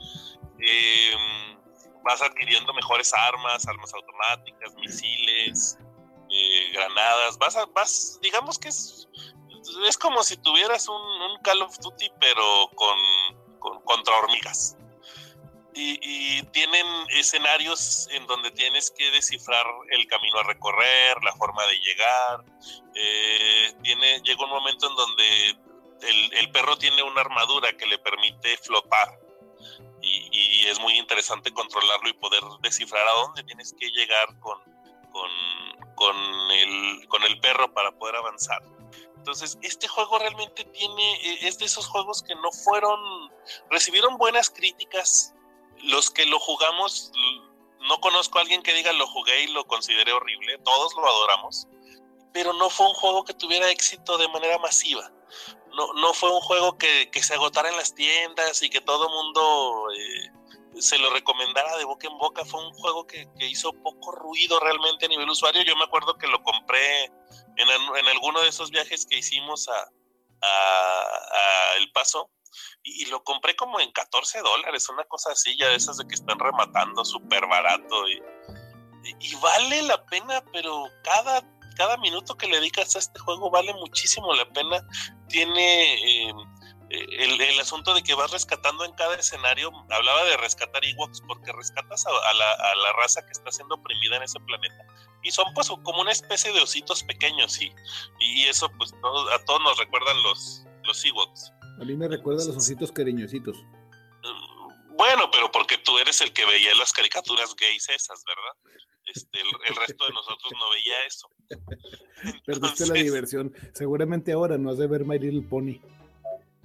Eh, vas adquiriendo mejores armas, armas automáticas, misiles, eh, granadas. Vas, a, vas, digamos que es, es como si tuvieras un, un Call of Duty, pero con, con contra hormigas. Y, y tienen escenarios en donde tienes que descifrar el camino a recorrer, la forma de llegar. Eh, tiene, llega un momento en donde el, el perro tiene una armadura que le permite flotar. Y, y es muy interesante controlarlo y poder descifrar a dónde tienes que llegar con, con, con, el, con el perro para poder avanzar. Entonces, este juego realmente tiene, es de esos juegos que no fueron, recibieron buenas críticas. Los que lo jugamos, no conozco a alguien que diga lo jugué y lo consideré horrible, todos lo adoramos, pero no fue un juego que tuviera éxito de manera masiva. No, no fue un juego que, que se agotara en las tiendas y que todo mundo eh, se lo recomendara de boca en boca. Fue un juego que, que hizo poco ruido realmente a nivel usuario. Yo me acuerdo que lo compré en, en alguno de esos viajes que hicimos a, a, a El Paso, y, y lo compré como en catorce dólares, una cosa así, ya de esas de que están rematando súper barato. Y, y, y vale la pena, pero cada... cada minuto que le dedicas a este juego vale muchísimo la pena. Tiene eh, el, el asunto de que vas rescatando en cada escenario. Hablaba de rescatar Ewoks porque rescatas a, a, la, a la raza que está siendo oprimida en ese planeta, y son pues como una especie de ositos pequeños, y, y eso pues todo, a todos nos recuerdan los, los Ewoks. A mí me recuerda a los ositos cariñositos. Bueno, pero porque tú eres el que veía las caricaturas gays esas, ¿verdad? Este, el, el resto de nosotros no veía eso. Entonces, perdiste la diversión. Seguramente ahora no has de ver My Little Pony.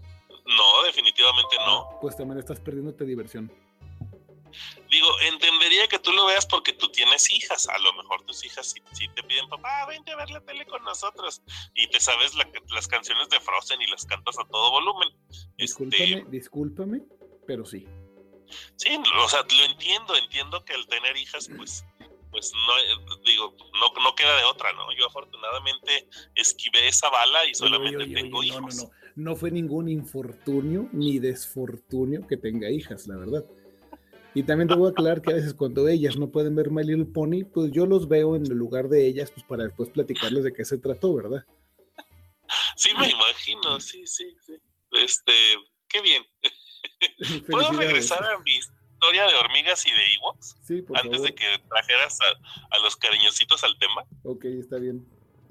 No, definitivamente no. Pues también estás perdiéndote diversión. Digo, entendería que tú lo veas porque tú tienes hijas. A lo mejor tus hijas sí, sí te piden, papá, vente a ver la tele con nosotros. Y te sabes la, las canciones de Frozen y las cantas a todo volumen. Discúlpame, este, discúlpame, pero sí. Sí, o sea, lo entiendo, entiendo que al tener hijas, pues, pues no, digo, no, no queda de otra, ¿no? Yo afortunadamente esquivé esa bala y solamente oye, oye, tengo oye, hijos. No, no, no. No fue ningún infortunio ni desfortunio que tenga hijas, la verdad. Y también te voy a aclarar que a veces cuando ellas no pueden ver My Little Pony, pues yo los veo en el lugar de ellas, pues para después platicarles de qué se trató, ¿verdad? Sí, me imagino, sí, sí, sí. Este, qué bien. ¿Puedo regresar a mi historia de hormigas y de Ewoks? Sí, por antes favor. de que trajeras a, a los cariñositos al tema. Ok, está bien.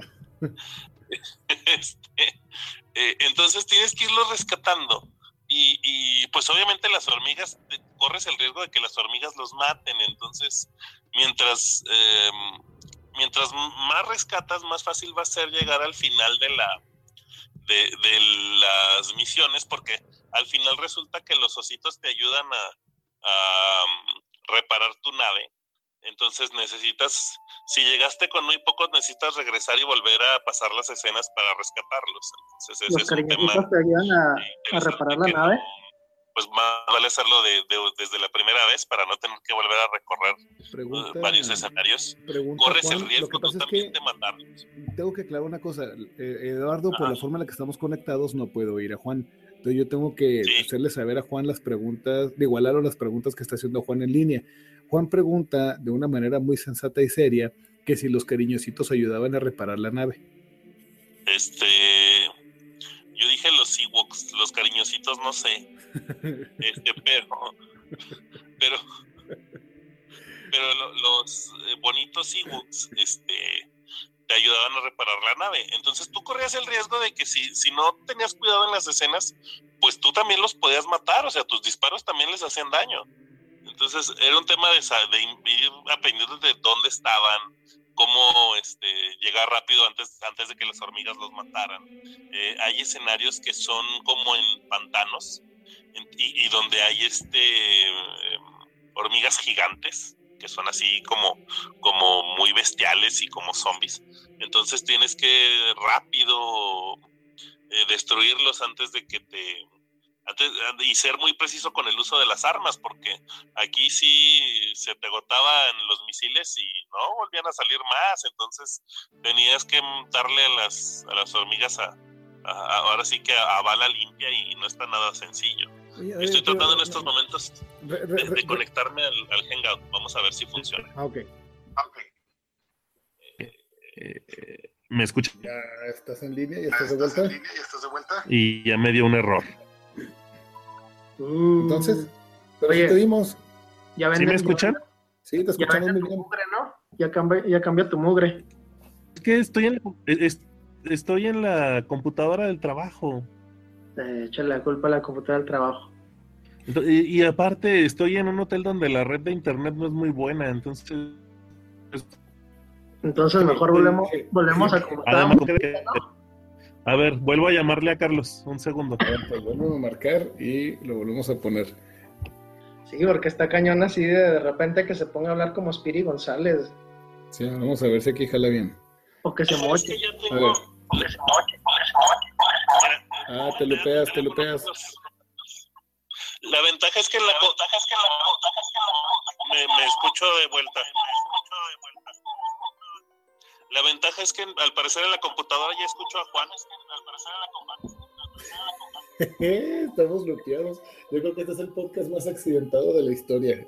este, eh, entonces tienes que irlos rescatando. Y, y pues obviamente las hormigas, te, corres el riesgo de que las hormigas los maten. Entonces, mientras eh, mientras más rescatas, más fácil va a ser llegar al final de la de, de las misiones, porque al final resulta que los ositos te ayudan a, a reparar tu nave. Entonces necesitas, si llegaste con muy pocos, necesitas regresar y volver a pasar las escenas para rescatarlos. Entonces ese los es un tema te ayudan a, a reparar la nave. No, pues más vale hacerlo de, de, desde la primera vez para no tener que volver a recorrer pregunta, uh, varios escenarios. Pregunta, Corres Juan, el riesgo tú también es que de matarlos. Tengo que aclarar una cosa, eh, Eduardo, Ajá. por la forma en la que estamos conectados no puedo oír a Juan. Entonces yo tengo que sí. hacerle saber a Juan las preguntas, de igualar las preguntas que está haciendo Juan en línea. Juan pregunta de una manera muy sensata y seria que si los cariñositos ayudaban a reparar la nave. Este, yo dije los Ewoks, los cariñositos no sé, este, pero, pero, pero lo, los bonitos Ewoks, este, te ayudaban a reparar la nave. Entonces tú corrías el riesgo de que si, si no tenías cuidado en las escenas, pues tú también los podías matar, o sea, tus disparos también les hacían daño. Entonces era un tema de, de ir aprendiendo de dónde estaban, cómo este, llegar rápido antes, antes de que las hormigas los mataran. Eh, hay escenarios que son como en pantanos en, y, y donde hay este eh, hormigas gigantes que son así como, como muy bestiales y como zombies. Entonces tienes que rápido eh, destruirlos antes de que te... Antes, y ser muy preciso con el uso de las armas, porque aquí sí se te agotaban los misiles y no volvían a salir más. Entonces tenías que darle a las, a las hormigas a, a, ahora sí que a, a bala limpia y no está nada sencillo. Oye, oye, Estoy tratando pero, en estos no, momentos re, re, de, de conectarme al, al Hangout. Vamos a ver si funciona. Ah, ok. okay. Eh, eh, ¿Me escuchas? Ya estás en línea, ya estás de vuelta. En línea, ya estás de vuelta. Y ya me dio un error. Entonces, pero oye, si te dimos. Ya ¿Sí me escuchan? Sí, te escuchamos muy bien. Mugre, ¿no? Ya cambia, ya cambia tu mugre. Es que estoy en, es, estoy en la computadora del trabajo. Eh, échale la culpa a la computadora del trabajo. Entonces, y, y aparte estoy en un hotel donde la red de internet no es muy buena, entonces... Pues, entonces mejor volvemos, volvemos a computadora. ¿No? A ver, vuelvo a llamarle a Carlos, un segundo. A ver, pues vuelvo a marcar y lo volvemos a poner. Sí, porque está cañón así de, de repente que se ponga a hablar como Spiri González. Sí, vamos a ver si aquí jala bien. O que se moche. Es que yo tengo... O que se moche, o que se moche. Ah, te lupeas, te lupeas. La ventaja es que la ventaja es que la me, me escucho de vuelta. Me escucho de vuelta. La ventaja es que al parecer en la computadora ya escucho a Juan. Es que al parecer en la computadora. Estamos bloqueados. Yo creo que este es el podcast más accidentado de la historia.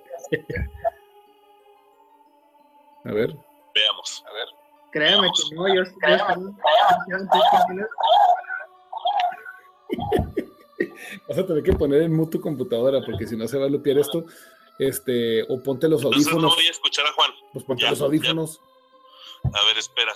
A ver. Veamos, a ver. Créame que no, yo estoy... Vas a tener que poner en mute tu computadora porque si no se va a lupear esto. Este, o ponte los audífonos. Entonces no voy a escuchar a Juan. Pues ponte ya, los audífonos. Ya. A ver, espera.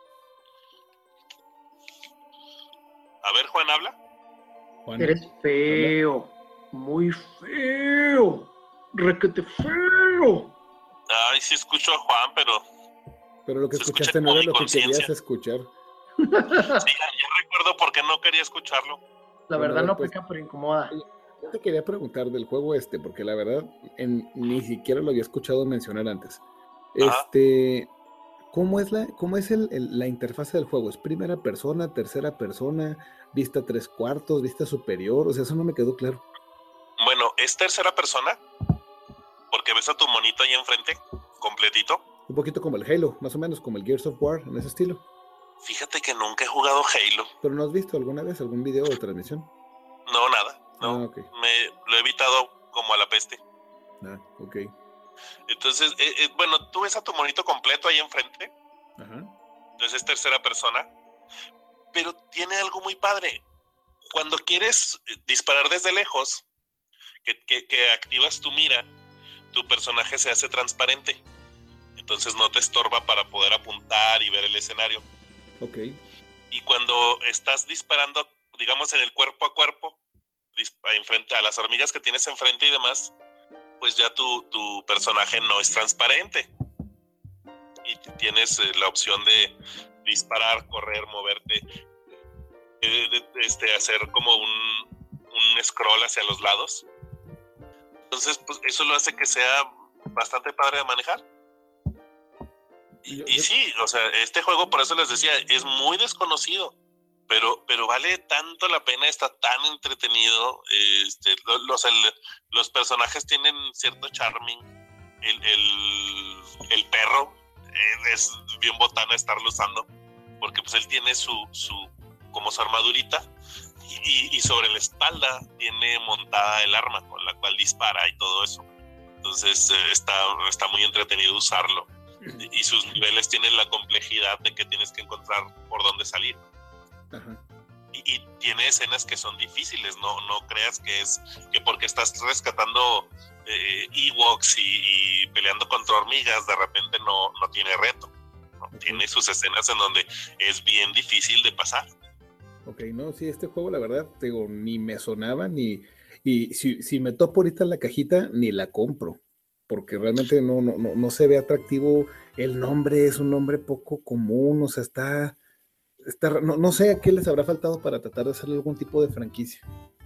A ver, Juan, habla. Juan, eres feo. ¿Habla? Muy feo. Requete feo. Ay, sí escucho a Juan, pero... Pero lo que escuchaste no era lo que querías escuchar. Sí, ya, ya recuerdo por qué no quería escucharlo. La Bueno, a verdad ver, no pues, peca, pero incomoda. yo te quería preguntar del juego este, porque la verdad en- ni siquiera lo había escuchado mencionar antes. Ajá. Este, ¿cómo es la, cómo es el, el- la interfase del juego? ¿Es primera persona, tercera persona, vista tres cuartos, vista superior? O sea, eso no me quedó claro. Bueno, es tercera persona, porque ves a tu monito ahí enfrente, completito. Un poquito como el Halo, más o menos como el Gears of War, en ese estilo. Fíjate que nunca he jugado Halo. ¿Pero no has visto alguna vez algún video o transmisión? No, nada. No. Ah, ok. Me lo he evitado como a la peste. Ah, ok. Entonces, eh, eh, bueno, tú ves a tu monito completo ahí enfrente. Ajá. Entonces es tercera persona. Pero tiene algo muy padre. Cuando quieres disparar desde lejos, que, que, que activas tu mira, tu personaje se hace transparente. Entonces no te estorba para poder apuntar y ver el escenario. Ok. Y cuando estás disparando, digamos, en el cuerpo a cuerpo, enfrente a las hormigas que tienes enfrente y demás, pues ya tu, tu personaje no es transparente. Y tienes eh, la opción de disparar, correr, moverte, eh, este, hacer como un, un scroll hacia los lados. Entonces, pues eso lo hace que sea bastante padre de manejar. Y, y sí, o sea, este juego, por eso les decía, es muy desconocido, pero, pero vale tanto la pena, está tan entretenido. Este, los, el, los personajes tienen cierto charming. El, el, el perro eh, es bien botana estarlo usando, porque pues él tiene su, su como su armadurita, y, y sobre la espalda tiene montada el arma con la cual dispara y todo eso. Entonces eh, está, está muy entretenido usarlo. Y sus niveles tienen la complejidad de que tienes que encontrar por dónde salir. Ajá. Y, y tiene escenas que son difíciles, no, no creas que es que porque estás rescatando eh, Ewoks y, y peleando contra hormigas, de repente no, no tiene reto, ¿no? Okay. Tiene sus escenas en donde es bien difícil de pasar. Ok, no, sí, este juego la verdad, digo, ni me sonaba, ni, y si, si me topo ahorita la cajita, ni la compro, porque realmente no, no, no, no se ve atractivo, el nombre es un nombre poco común, o sea, está, está no, no sé a qué les habrá faltado para tratar de hacerle algún tipo de franquicia.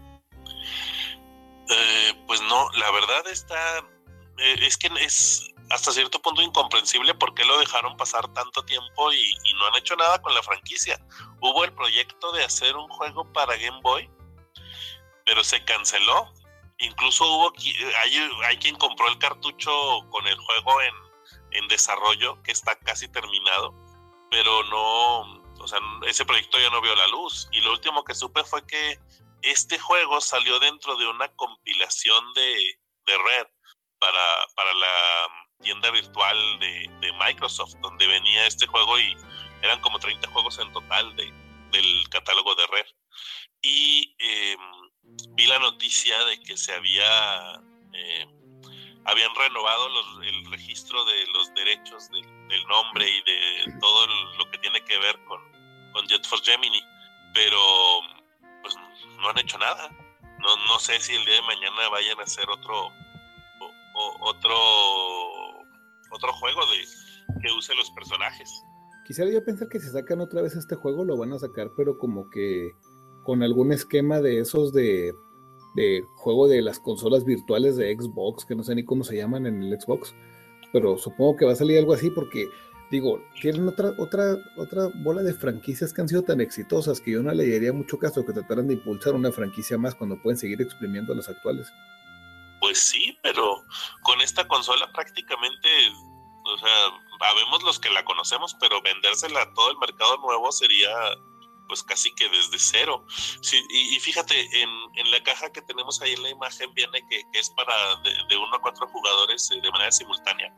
Eh, pues no, la verdad está, eh, es que es hasta cierto punto incomprensible por qué lo dejaron pasar tanto tiempo y, y no han hecho nada con la franquicia. Hubo el proyecto de hacer un juego para Game Boy, pero se canceló. Incluso hubo hay, hay quien compró el cartucho con el juego en, en desarrollo, que está casi terminado, pero no, o sea, ese proyecto ya no vio la luz. Y lo último que supe fue que este juego salió dentro de una compilación de, de Rare para, para la tienda virtual de, de Microsoft, donde venía este juego y eran como treinta juegos en total de, del catálogo de Rare. Y eh, vi la noticia de que se había eh, habían renovado los, el registro de los derechos de, del nombre y de todo lo que tiene que ver con, con Jet Force Gemini, pero pues no han hecho nada. No, no sé si el día de mañana vayan a hacer otro o, o, otro otro juego de que use los personajes. Quisiera yo pensar que si sacan otra vez este juego lo van a sacar, pero como que con algún esquema de esos de, de juego de las consolas virtuales de Xbox, que no sé ni cómo se llaman en el Xbox, pero supongo que va a salir algo así porque, digo, tienen otra, otra, otra bola de franquicias que han sido tan exitosas que yo no le daría mucho caso que trataran de impulsar una franquicia más cuando pueden seguir exprimiendo a las actuales. Pues sí, pero con esta consola prácticamente, o sea, habemos los que la conocemos, pero vendérsela a todo el mercado nuevo sería pues casi que desde cero. Sí, y, y fíjate, en, en la caja que tenemos ahí en la imagen viene que, que es para de, de uno a cuatro jugadores eh, de manera simultánea,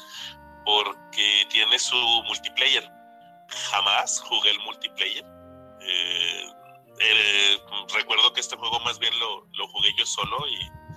porque tiene su multiplayer. Jamás jugué el multiplayer. Eh, eh, recuerdo que este juego más bien lo, lo jugué yo solo y,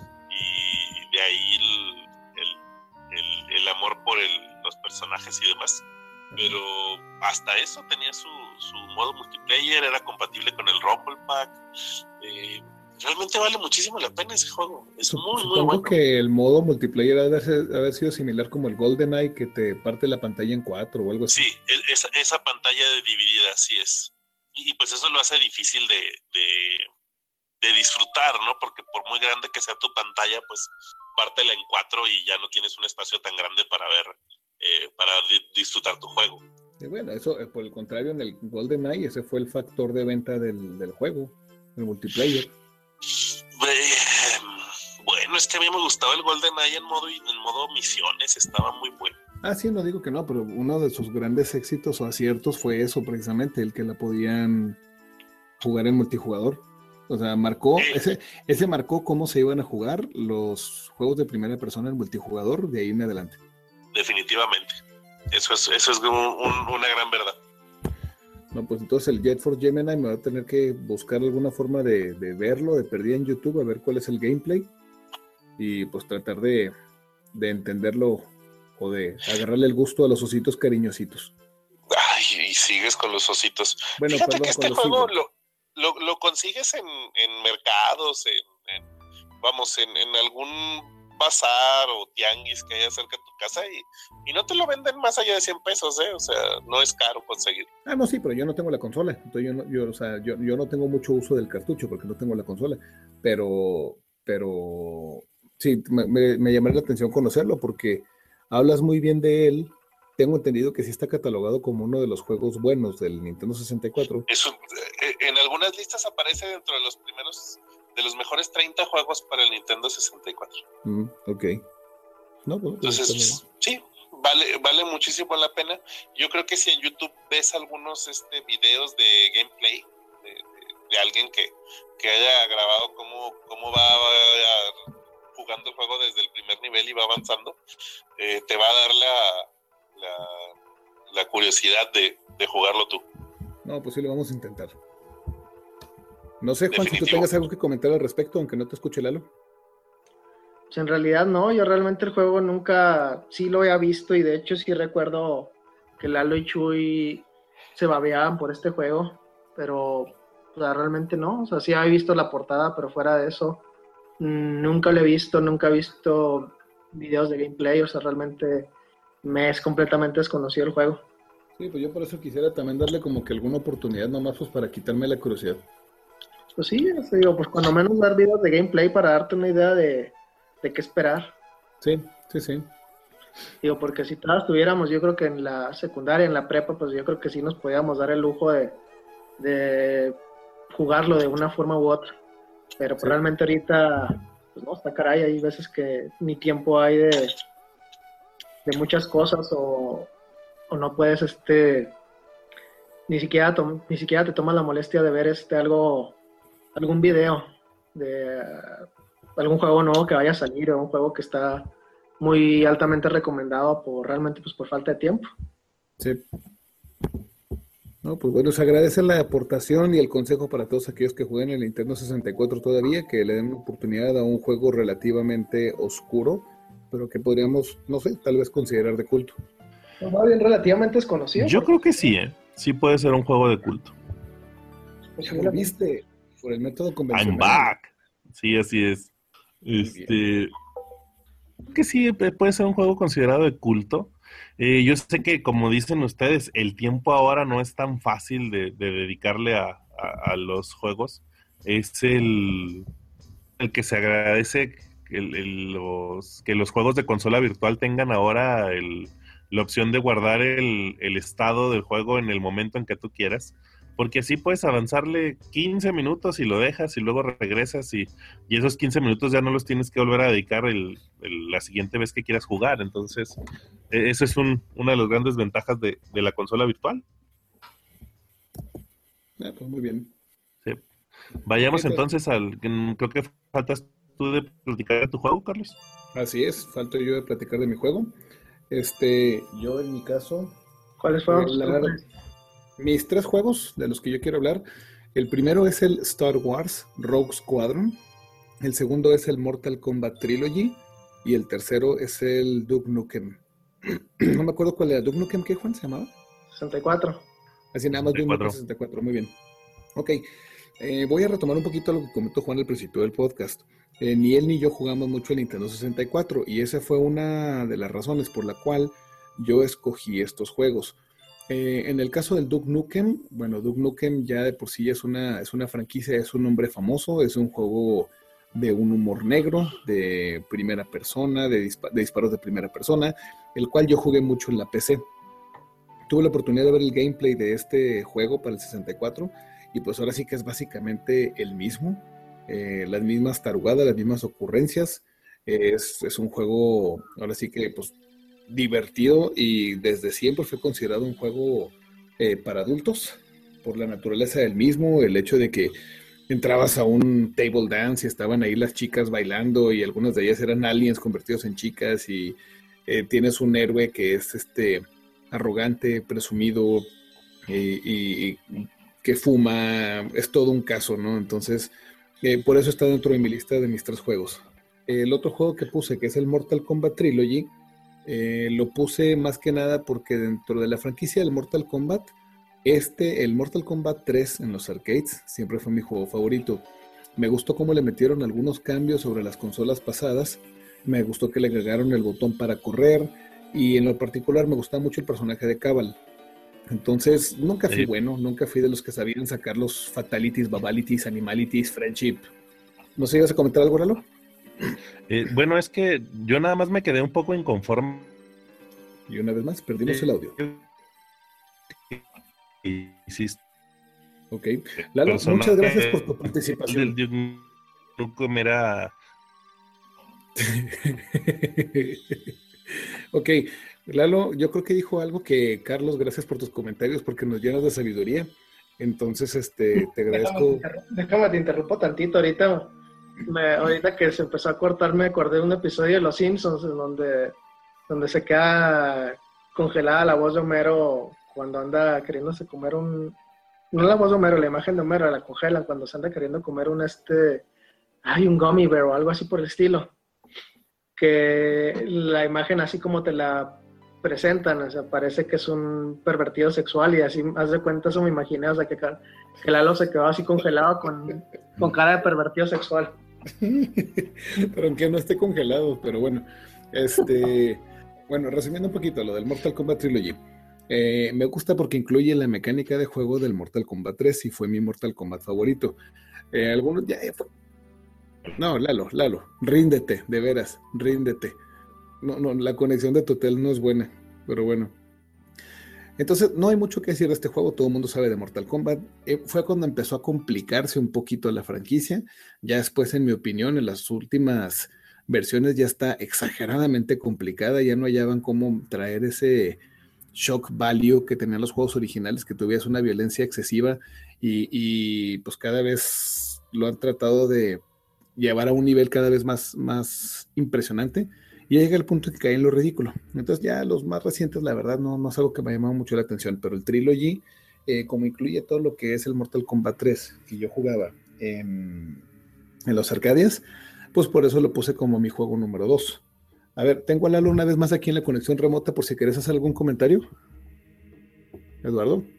y de ahí el, el, el, el amor por el, los personajes y demás. Pero hasta eso tenía su, su modo multiplayer, era compatible con el Rumble Pack. Eh, realmente vale muchísimo la pena ese juego. Es Sup- muy, supongo muy bueno. que el modo multiplayer ha de haber, haber sido similar como el GoldenEye, que te parte la pantalla en cuatro o algo así. Sí, esa, esa pantalla de dividida, así es. Y, y pues eso lo hace difícil de, de, de disfrutar, ¿no? Porque por muy grande que sea tu pantalla, pues pártela en cuatro y ya no tienes un espacio tan grande para ver, eh, para di- disfrutar tu juego. Y bueno, eso, eh, por el contrario, en el GoldenEye, ese fue el factor de venta del, del juego, el multiplayer. Eh, bueno, es que a mí me gustaba el GoldenEye en modo, en modo misiones, estaba muy bueno. Ah, sí, no digo que no, pero uno de sus grandes éxitos o aciertos fue eso precisamente, el que la podían jugar en multijugador. O sea, marcó, Eh, ese, ese marcó cómo se iban a jugar los juegos de primera persona en multijugador de ahí en adelante. Definitivamente. Eso es, eso es un, un, una gran verdad. No, pues entonces el Jet Force Gemini me va a tener que buscar alguna forma de, de verlo, de perdida en YouTube, a ver cuál es el gameplay y pues tratar de, de entenderlo o de agarrarle el gusto a los ositos cariñositos. Ay, y sigues con los ositos. Bueno, Fíjate perdón, que este con los juego sigo. lo, lo, lo consigues en, en mercados, en, en vamos, en, en algún bazar o tianguis que haya cerca de tu casa y, y no te lo venden más allá de cien pesos, ¿eh? O sea, no es caro conseguir. Ah, no, sí, pero yo no tengo la consola. Entonces yo no, yo, o sea, yo, yo no tengo mucho uso del cartucho porque no tengo la consola. Pero, pero sí, me, me, me llamaría la atención conocerlo porque hablas muy bien de él. Tengo entendido que sí está catalogado como uno de los juegos buenos del Nintendo sesenta y cuatro. Es un, eh, en algunas listas aparece dentro de los primeros, de los mejores treinta juegos para el Nintendo sesenta y cuatro. Mm, ok. No, pues, Entonces, pues, sí, vale, vale muchísimo la pena. Yo creo que si en YouTube ves algunos este, videos de gameplay de, de, de alguien que, que haya grabado cómo, cómo va, va jugando el juego desde el primer nivel y va avanzando, eh, te va a dar la, la, la curiosidad de, de jugarlo tú. No, pues sí, lo vamos a intentar. No sé, Juan, si tú tengas algo que comentar al respecto, aunque no te escuche Lalo. Pues en realidad no, yo realmente el juego nunca, sí lo había visto y de hecho sí recuerdo que Lalo y Chuy se babeaban por este juego, pero o sea, realmente no, o sea, sí había visto la portada, pero fuera de eso, nunca lo he visto, nunca he visto videos de gameplay, o sea, realmente me es completamente desconocido el juego. Sí, pues yo por eso quisiera también darle como que alguna oportunidad nomás pues para quitarme la curiosidad. Pues sí, o sea, digo, pues cuando menos dar videos de gameplay para darte una idea de, de qué esperar. Sí, sí, sí. Digo, porque si todas tuviéramos, yo creo que en la secundaria, en la prepa, pues yo creo que sí nos podíamos dar el lujo de, de jugarlo de una forma u otra. Pero pues, Sí. realmente ahorita, pues no, está caray, hay veces que ni tiempo hay de, de muchas cosas o, o no puedes, este, ni siquiera, tom, ni siquiera te tomas la molestia de ver este algo, algún video de uh, algún juego nuevo que vaya a salir o un juego que está muy altamente recomendado por realmente pues por falta de tiempo. Sí. No, pues bueno, se agradece la aportación y el consejo para todos aquellos que jueguen el Nintendo sesenta y cuatro todavía, que le den una oportunidad a un juego relativamente oscuro, pero que podríamos, no sé, tal vez considerar de culto. Pues más bien relativamente desconocido. Yo creo que sí, ¿eh? Sí puede ser un juego de culto. Pues ya volviste por el método convencional. I'm back. Sí, así es. Este, que sí, puede ser un juego considerado de culto. Eh, yo sé que, como dicen ustedes, el tiempo ahora no es tan fácil de, de dedicarle a, a, a los juegos. Es el, el que se agradece el, el, los, que los juegos de consola virtual tengan ahora el, la opción de guardar el, el estado del juego en el momento en que tú quieras. Porque así puedes avanzarle quince minutos y lo dejas y luego regresas y, y esos quince minutos ya no los tienes que volver a dedicar el, el, la siguiente vez que quieras jugar. Entonces, eh, eso es un, una de las grandes ventajas de, de la consola virtual. Ah, pues muy bien. Sí. Vayamos entonces al... Creo que faltas tú de platicar de tu juego, Carlos. Así es, falto yo de platicar de mi juego. Este, yo en mi caso... ¿Cuáles fueron tus tres? Mis tres juegos de los que yo quiero hablar. El primero es el Star Wars Rogue Squadron. El segundo es el Mortal Kombat Trilogy. Y el tercero es el Duke Nukem. No me acuerdo cuál era. ¿Duke Nukem qué, Juan, se llamaba? sesenta y cuatro. Así nada más Duke Nukem sesenta y cuatro. Muy bien. Ok. Eh, voy a retomar un poquito lo que comentó Juan al principio del podcast. Eh, ni él ni yo jugamos mucho el Nintendo sesenta y cuatro. Y esa fue una de las razones por la cual yo escogí estos juegos. Eh, en el caso del Duke Nukem, bueno, Duke Nukem ya de por sí es una, es una franquicia, es un nombre famoso, es un juego de un humor negro, de primera persona, de, dispa- de disparos de primera persona, el cual yo jugué mucho en la P C. Tuve la oportunidad de ver el gameplay de este juego para el sesenta y cuatro y pues ahora sí que es básicamente el mismo, eh, las mismas tarugadas, las mismas ocurrencias. Es, es un juego ahora sí que pues divertido y desde siempre fue considerado un juego eh, para adultos por la naturaleza del mismo, el hecho de que entrabas a un table dance y estaban ahí las chicas bailando y algunas de ellas eran aliens convertidos en chicas y eh, tienes un héroe que es este arrogante, presumido eh, y, y que fuma, es todo un caso, ¿no? Entonces, eh, por eso está dentro de mi lista de mis tres juegos. El otro juego que puse, que es el Mortal Kombat Trilogy, eh, lo puse más que nada porque dentro de la franquicia del Mortal Kombat, este, el Mortal Kombat tres en los arcades, siempre fue mi juego favorito. Me gustó cómo le metieron algunos cambios sobre las consolas pasadas. Me gustó que le agregaron el botón para correr. Y en lo particular me gustaba mucho el personaje de Cabal. Entonces, nunca fui Eh, bueno, nunca fui de los que sabían sacar los fatalities, babalities, animalities, friendship. ¿No sé, ibas a comentar algo, Ralo? eh, bueno, es que yo nada más me quedé un poco inconforme. Y una vez más, perdimos el audio. Y hiciste Ok. Lalo, muchas gracias por tu personaje participación. del Duke Nukem era. Ok, Lalo, yo creo que dijo algo que, Carlos, gracias por tus comentarios porque nos llenas de sabiduría. Entonces, este, te Déjame te, agradezco. interru- déjame te interrumpo tantito ahorita. Me, ahorita que se empezó a cortar me acordé de un episodio de Los Simpsons en donde, donde se queda congelada la voz de Homero cuando anda queriéndose comer un... No la voz de Homero, la imagen de Homero la congelan cuando se anda queriendo comer un este... Hay un gummy bear o algo así por el estilo. Que la imagen así como te la presentan, o sea, parece que es un pervertido sexual y así, haz de cuenta, eso me imaginé, o sea, que, que Lalo se quedó así congelado con, con cara de pervertido sexual. Pero aunque no esté congelado, pero bueno, este, bueno, resumiendo un poquito lo del Mortal Kombat Trilogy, eh, me gusta porque incluye la mecánica de juego del Mortal Kombat tres y fue mi Mortal Kombat favorito. Eh, algunos ya, eh, fue- no, Lalo, Lalo, ríndete, de veras, ríndete. No, no, la conexión de tu hotel no es buena, pero bueno. Entonces, no hay mucho que decir de este juego, todo el mundo sabe de Mortal Kombat. Eh, fue cuando empezó a complicarse un poquito la franquicia. Ya después, en mi opinión, en las últimas versiones ya está exageradamente complicada, ya no hallaban cómo traer ese shock value que tenían los juegos originales, que tuvieras una violencia excesiva y, y, pues cada vez lo han tratado de llevar a un nivel cada vez más, más impresionante y llega el punto que cae en lo ridículo. Entonces ya los más recientes, la verdad, no, no es algo que me ha llamado mucho la atención, pero el Trilogy, eh, como incluye todo lo que es el Mortal Kombat tres que yo jugaba en, en los arcadias, pues por eso lo puse como mi juego número dos. A ver, tengo a Lalo una vez más aquí en la conexión remota por si querés hacer algún comentario. Eduardo,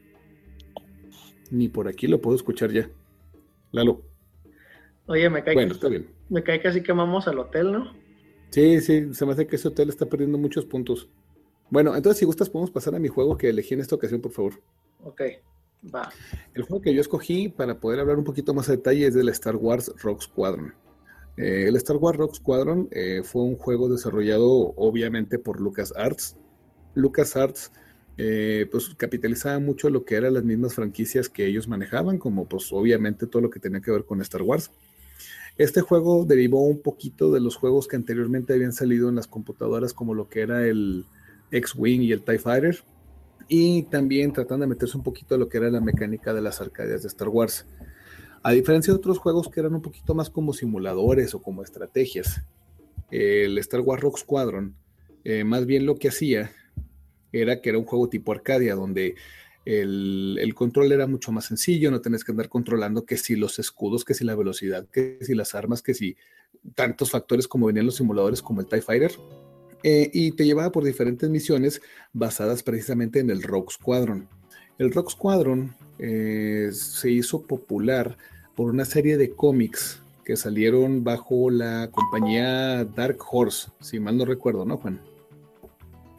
ni por aquí lo puedo escuchar ya. Lalo. Oye, me cae, Bueno, que, está bien. me cae que así quemamos al hotel, ¿no? Sí, sí, se me hace que ese hotel está perdiendo muchos puntos. Bueno, entonces si gustas podemos pasar a mi juego que elegí en esta ocasión, por favor. Ok, va. El juego que yo escogí para poder hablar un poquito más a detalle es del Star Wars Rogue Squadron. Eh, el Star Wars Rogue Squadron eh, fue un juego desarrollado obviamente por LucasArts. LucasArts eh, pues capitalizaba mucho lo que eran las mismas franquicias que ellos manejaban, como pues obviamente todo lo que tenía que ver con Star Wars. Este juego derivó un poquito de los juegos que anteriormente habían salido en las computadoras, como lo que era el X-Wing y el TIE Fighter, y también tratando de meterse un poquito a lo que era la mecánica de las arcadias de Star Wars. A diferencia de otros juegos que eran un poquito más como simuladores o como estrategias, el Star Wars Rogue Squadron, eh, más bien lo que hacía era que era un juego tipo Arcadia, donde el, el, control era mucho más sencillo, no tenés que andar controlando que si los escudos, que si la velocidad, que si las armas, que si tantos factores como venían los simuladores como el TIE Fighter, eh, y te llevaba por diferentes misiones basadas precisamente en el Rogue Squadron. El Rogue Squadron eh, se hizo popular por una serie de cómics que salieron bajo la compañía Dark Horse, si mal no recuerdo, ¿no, Juan?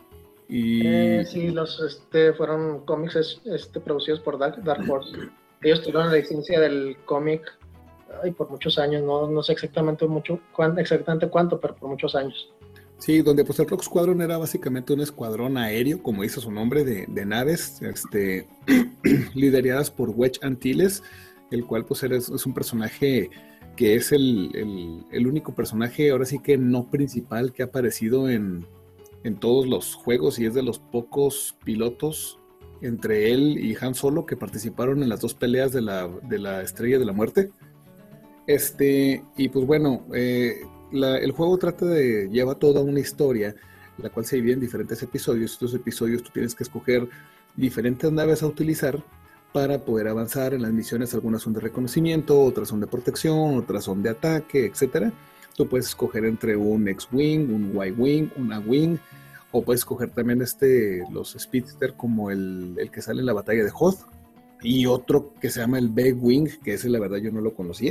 Y... Eh, sí, los este, fueron cómics este, producidos por Dark, Dark Horse. Ellos tuvieron la licencia del cómic ay, por muchos años, no, no sé exactamente mucho, cuán, exactamente cuánto, pero por muchos años. Sí, donde pues el Rogue Squadron era básicamente un escuadrón aéreo, como dice su nombre, de, de naves, este, lideradas por Wedge Antilles, el cual pues es, es un personaje que es el, el, el único personaje, ahora sí que no principal, que ha aparecido en, en todos los juegos y es de los pocos pilotos entre él y Han Solo que participaron en las dos peleas de la, de la Estrella de la Muerte. Este, y pues bueno, eh, la, el juego trata de, lleva toda una historia, la cual se divide en diferentes episodios. Estos episodios tú tienes que escoger diferentes naves a utilizar para poder avanzar en las misiones. Algunas son de reconocimiento, otras son de protección, otras son de ataque, etcétera. Tú puedes escoger entre un X-Wing, un Y-Wing, una Wing, o puedes escoger también este, los Speedster como el, el que sale en la batalla de Hoth, y otro que se llama el B-Wing, que ese la verdad yo no lo conocía.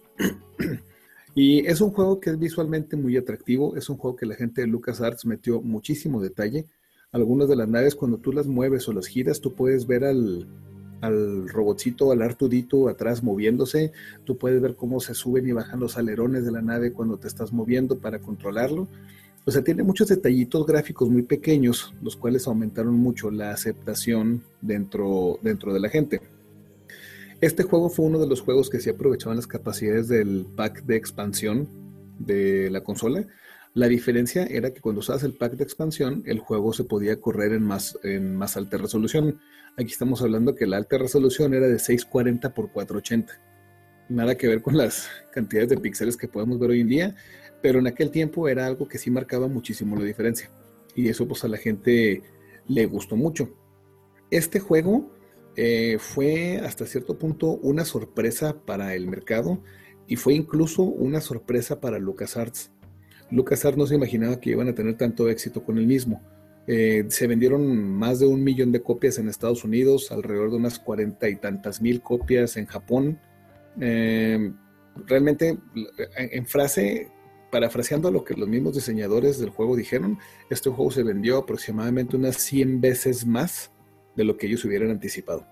Y es un juego que es visualmente muy atractivo, es un juego que la gente de LucasArts metió muchísimo detalle. Algunas de las naves, cuando tú las mueves o las giras, tú puedes ver al, al robotcito, al Artudito atrás moviéndose, tú puedes ver cómo se suben y bajan los alerones de la nave cuando te estás moviendo para controlarlo. O sea, tiene muchos detallitos gráficos muy pequeños, los cuales aumentaron mucho la aceptación dentro, dentro de la gente. Este juego fue uno de los juegos que sí aprovechaban las capacidades del pack de expansión de la consola. La diferencia era que cuando usabas el pack de expansión, el juego se podía correr en más, en más alta resolución. Aquí estamos hablando que la alta resolución era de seiscientos cuarenta por cuatrocientos ochenta. Nada que ver con las cantidades de píxeles que podemos ver hoy en día, pero en aquel tiempo era algo que sí marcaba muchísimo la diferencia. Y eso pues a la gente le gustó mucho. Este juego... Eh, fue hasta cierto punto una sorpresa para el mercado y fue incluso una sorpresa para LucasArts. LucasArts no se imaginaba que iban a tener tanto éxito con el mismo. Eh, se vendieron más de un millón de copias en Estados Unidos, alrededor de unas cuarenta y tantas mil copias en Japón. Eh, realmente, en frase, parafraseando lo que los mismos diseñadores del juego dijeron, este juego se vendió aproximadamente unas cien veces más de lo que ellos hubieran anticipado.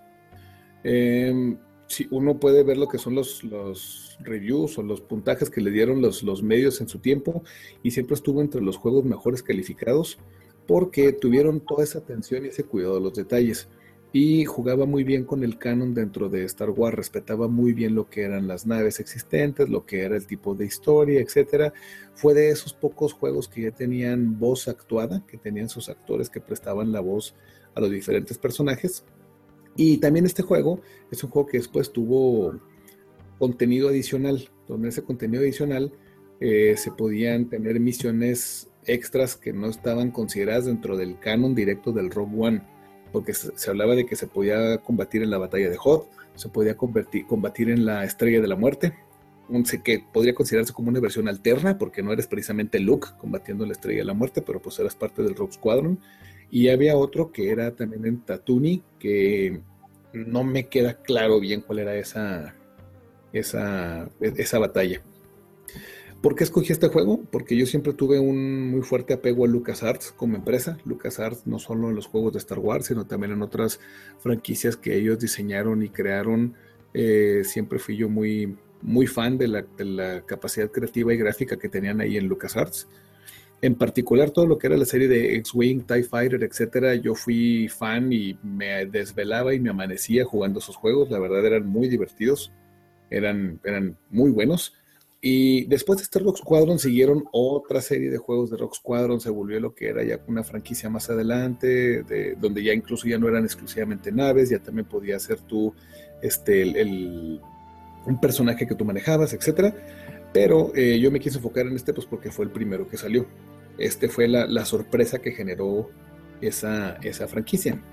Eh, si uno puede ver lo que son los, los reviews o los puntajes que le dieron los, los medios en su tiempo, y siempre estuvo entre los juegos mejores calificados porque tuvieron toda esa atención y ese cuidado de los detalles, y jugaba muy bien con el canon dentro de Star Wars, respetaba muy bien lo que eran las naves existentes, lo que era el tipo de historia, etcétera. Fue de esos pocos juegos que ya tenían voz actuada, que tenían sus actores que prestaban la voz a los diferentes personajes. Y también este juego es un juego que después tuvo contenido adicional, donde ese contenido adicional eh, se podían tener misiones extras que no estaban consideradas dentro del canon directo del Rogue One, porque se, se hablaba de que se podía combatir en la batalla de Hoth, se podía combatir, combatir en la Estrella de la Muerte, un, que podría considerarse como una versión alterna, porque no eres precisamente Luke combatiendo en la Estrella de la Muerte, pero pues eras parte del Rogue Squadron. Y había otro que era también en Tatooine, que no me queda claro bien cuál era esa, esa, esa batalla. ¿Por qué escogí este juego? Porque yo siempre tuve un muy fuerte apego a LucasArts como empresa. LucasArts no solo en los juegos de Star Wars, sino también en otras franquicias que ellos diseñaron y crearon. Eh, siempre fui yo muy, muy fan de la, de la capacidad creativa y gráfica que tenían ahí en LucasArts. En particular todo lo que era la serie de X-Wing, TIE Fighter, etcétera, yo fui fan y me desvelaba y me amanecía jugando esos juegos. La verdad eran muy divertidos, eran, eran muy buenos. Y después de este Rogue Squadron siguieron otra serie de juegos de Rogue Squadron, se volvió lo que era ya una franquicia más adelante, de, donde ya incluso ya no eran exclusivamente naves, ya también podías ser tú este, el, el, un personaje que tú manejabas, etcétera. Pero eh, yo me quise enfocar en este pues porque fue el primero que salió. Este fue la, la sorpresa que generó esa, esa franquicia.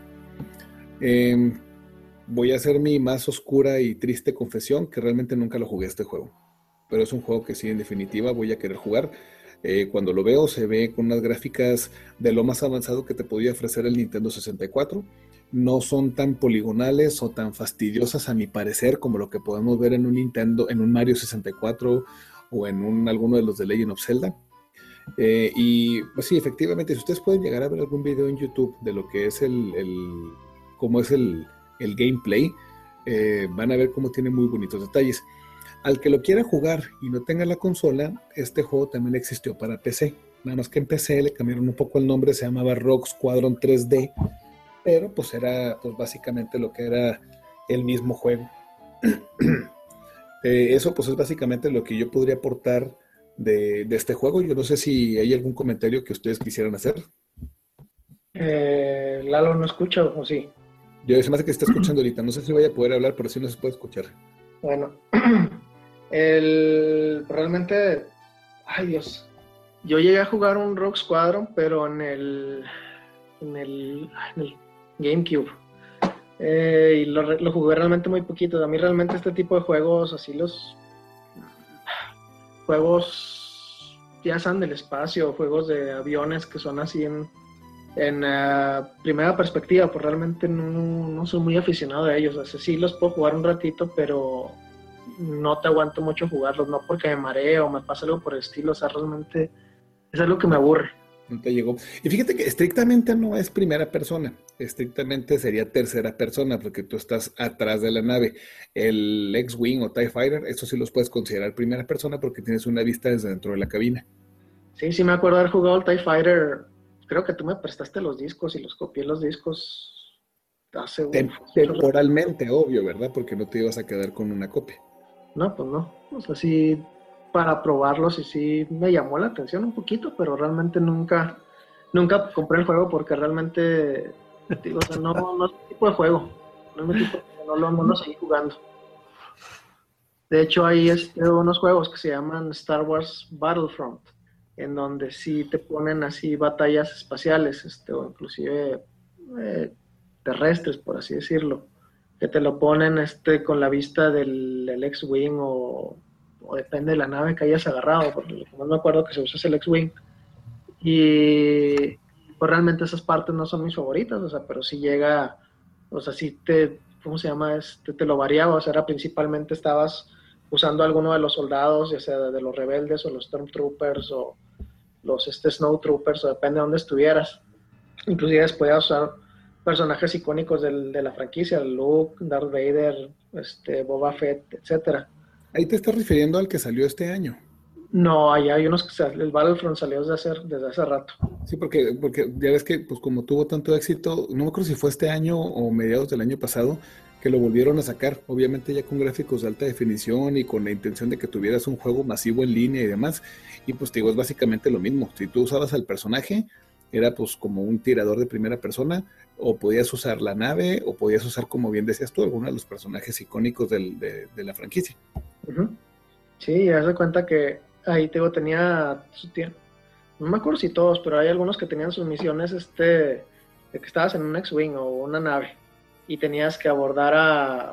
Eh, voy a hacer mi más oscura y triste confesión, que realmente nunca lo jugué este juego. Pero es un juego que sí, en definitiva, voy a querer jugar. Eh, cuando lo veo, se ve con unas gráficas de lo más avanzado que te podía ofrecer el Nintendo sesenta y cuatro. No son tan poligonales o tan fastidiosas, a mi parecer, como lo que podemos ver en un Nintendo, en un Mario sesenta y cuatro o en un, alguno de los de Legend of Zelda. Eh, y pues sí, efectivamente, si ustedes pueden llegar a ver algún video en YouTube de lo que es el, el cómo es el, el gameplay, eh, van a ver cómo tiene muy bonitos detalles. Al que lo quiera jugar y no tenga la consola, este juego también existió para P C. Nada más que en P C le cambiaron un poco el nombre, se llamaba Rogue Squadron tres D, pero pues era pues básicamente lo que era el mismo juego. eh, eso pues es básicamente lo que yo podría aportar de, de este juego. Yo no sé si hay algún comentario que ustedes quisieran hacer. Eh, Lalo no escucha o sí. Yo se me hace que está escuchando ahorita, no sé si vaya a poder hablar, pero sí no se puede escuchar. Bueno, el realmente, ay Dios, yo llegué a jugar un Rogue Squadron, pero en el, en el, en el GameCube. Eh, y lo, lo jugué realmente muy poquito. A mí realmente este tipo de juegos, así los juegos ya sean del espacio, juegos de aviones que son así en, en uh, primera perspectiva, pues realmente no, no soy muy aficionado a ellos. O sea, sí los puedo jugar un ratito, pero no te aguanto mucho jugarlos, no porque me mareo o me pasa algo por el estilo. O sea, realmente es algo que me aburre. No te llegó. Y fíjate que estrictamente no es primera persona, estrictamente sería tercera persona, porque tú estás atrás de la nave. El X-Wing o TIE Fighter, eso sí los puedes considerar primera persona porque tienes una vista desde dentro de la cabina. Sí, sí me acuerdo haber jugado el TIE Fighter. Creo que tú me prestaste los discos y los copié los discos hace un... Tem- temporalmente, obvio, ¿verdad? Porque no te ibas a quedar con una copia. No, pues no. O sea, sí, para probarlos y sí me llamó la atención un poquito, pero realmente nunca, nunca compré el juego porque realmente, digo, o sea, no, no es mi tipo de juego. No es mi tipo de juego, no lo, no lo seguí jugando. De hecho, hay este, unos juegos que se llaman Star Wars Battlefront, en donde sí te ponen así batallas espaciales, este, o inclusive eh, terrestres, por así decirlo, que te lo ponen este, con la vista del, del X-Wing o, o depende de la nave que hayas agarrado, porque no me acuerdo que se usa el X-Wing. Y pues realmente esas partes no son mis favoritas, o sea, pero sí llega, o sea, sí te, ¿cómo se llama? Este, te lo variaba, o sea, era principalmente estabas usando alguno de los soldados, ya sea de los rebeldes o los Stormtroopers o los este, Snowtroopers, o depende de dónde estuvieras. Inclusive podías usar personajes icónicos del, de la franquicia, Luke, Darth Vader, este, Boba Fett, etcétera. Ahí te estás refiriendo al que salió este año. No, allá hay unos que el Battlefront salió desde hace, desde hace rato. Sí, porque, porque ya ves que pues como tuvo tanto éxito, no me acuerdo si fue este año o mediados del año pasado, que lo volvieron a sacar, obviamente ya con gráficos de alta definición y con la intención de que tuvieras un juego masivo en línea y demás. Y pues te digo, es básicamente lo mismo. Si tú usabas al personaje, era pues como un tirador de primera persona, o podías usar la nave, o podías usar, como bien decías tú, alguno de los personajes icónicos del, de, de la franquicia. Uh-huh. Sí, ya se cuenta que ahí te digo, tenía su tiempo. No me acuerdo si todos, pero hay algunos que tenían sus misiones este, de que estabas en un X-Wing o una nave y tenías que abordar a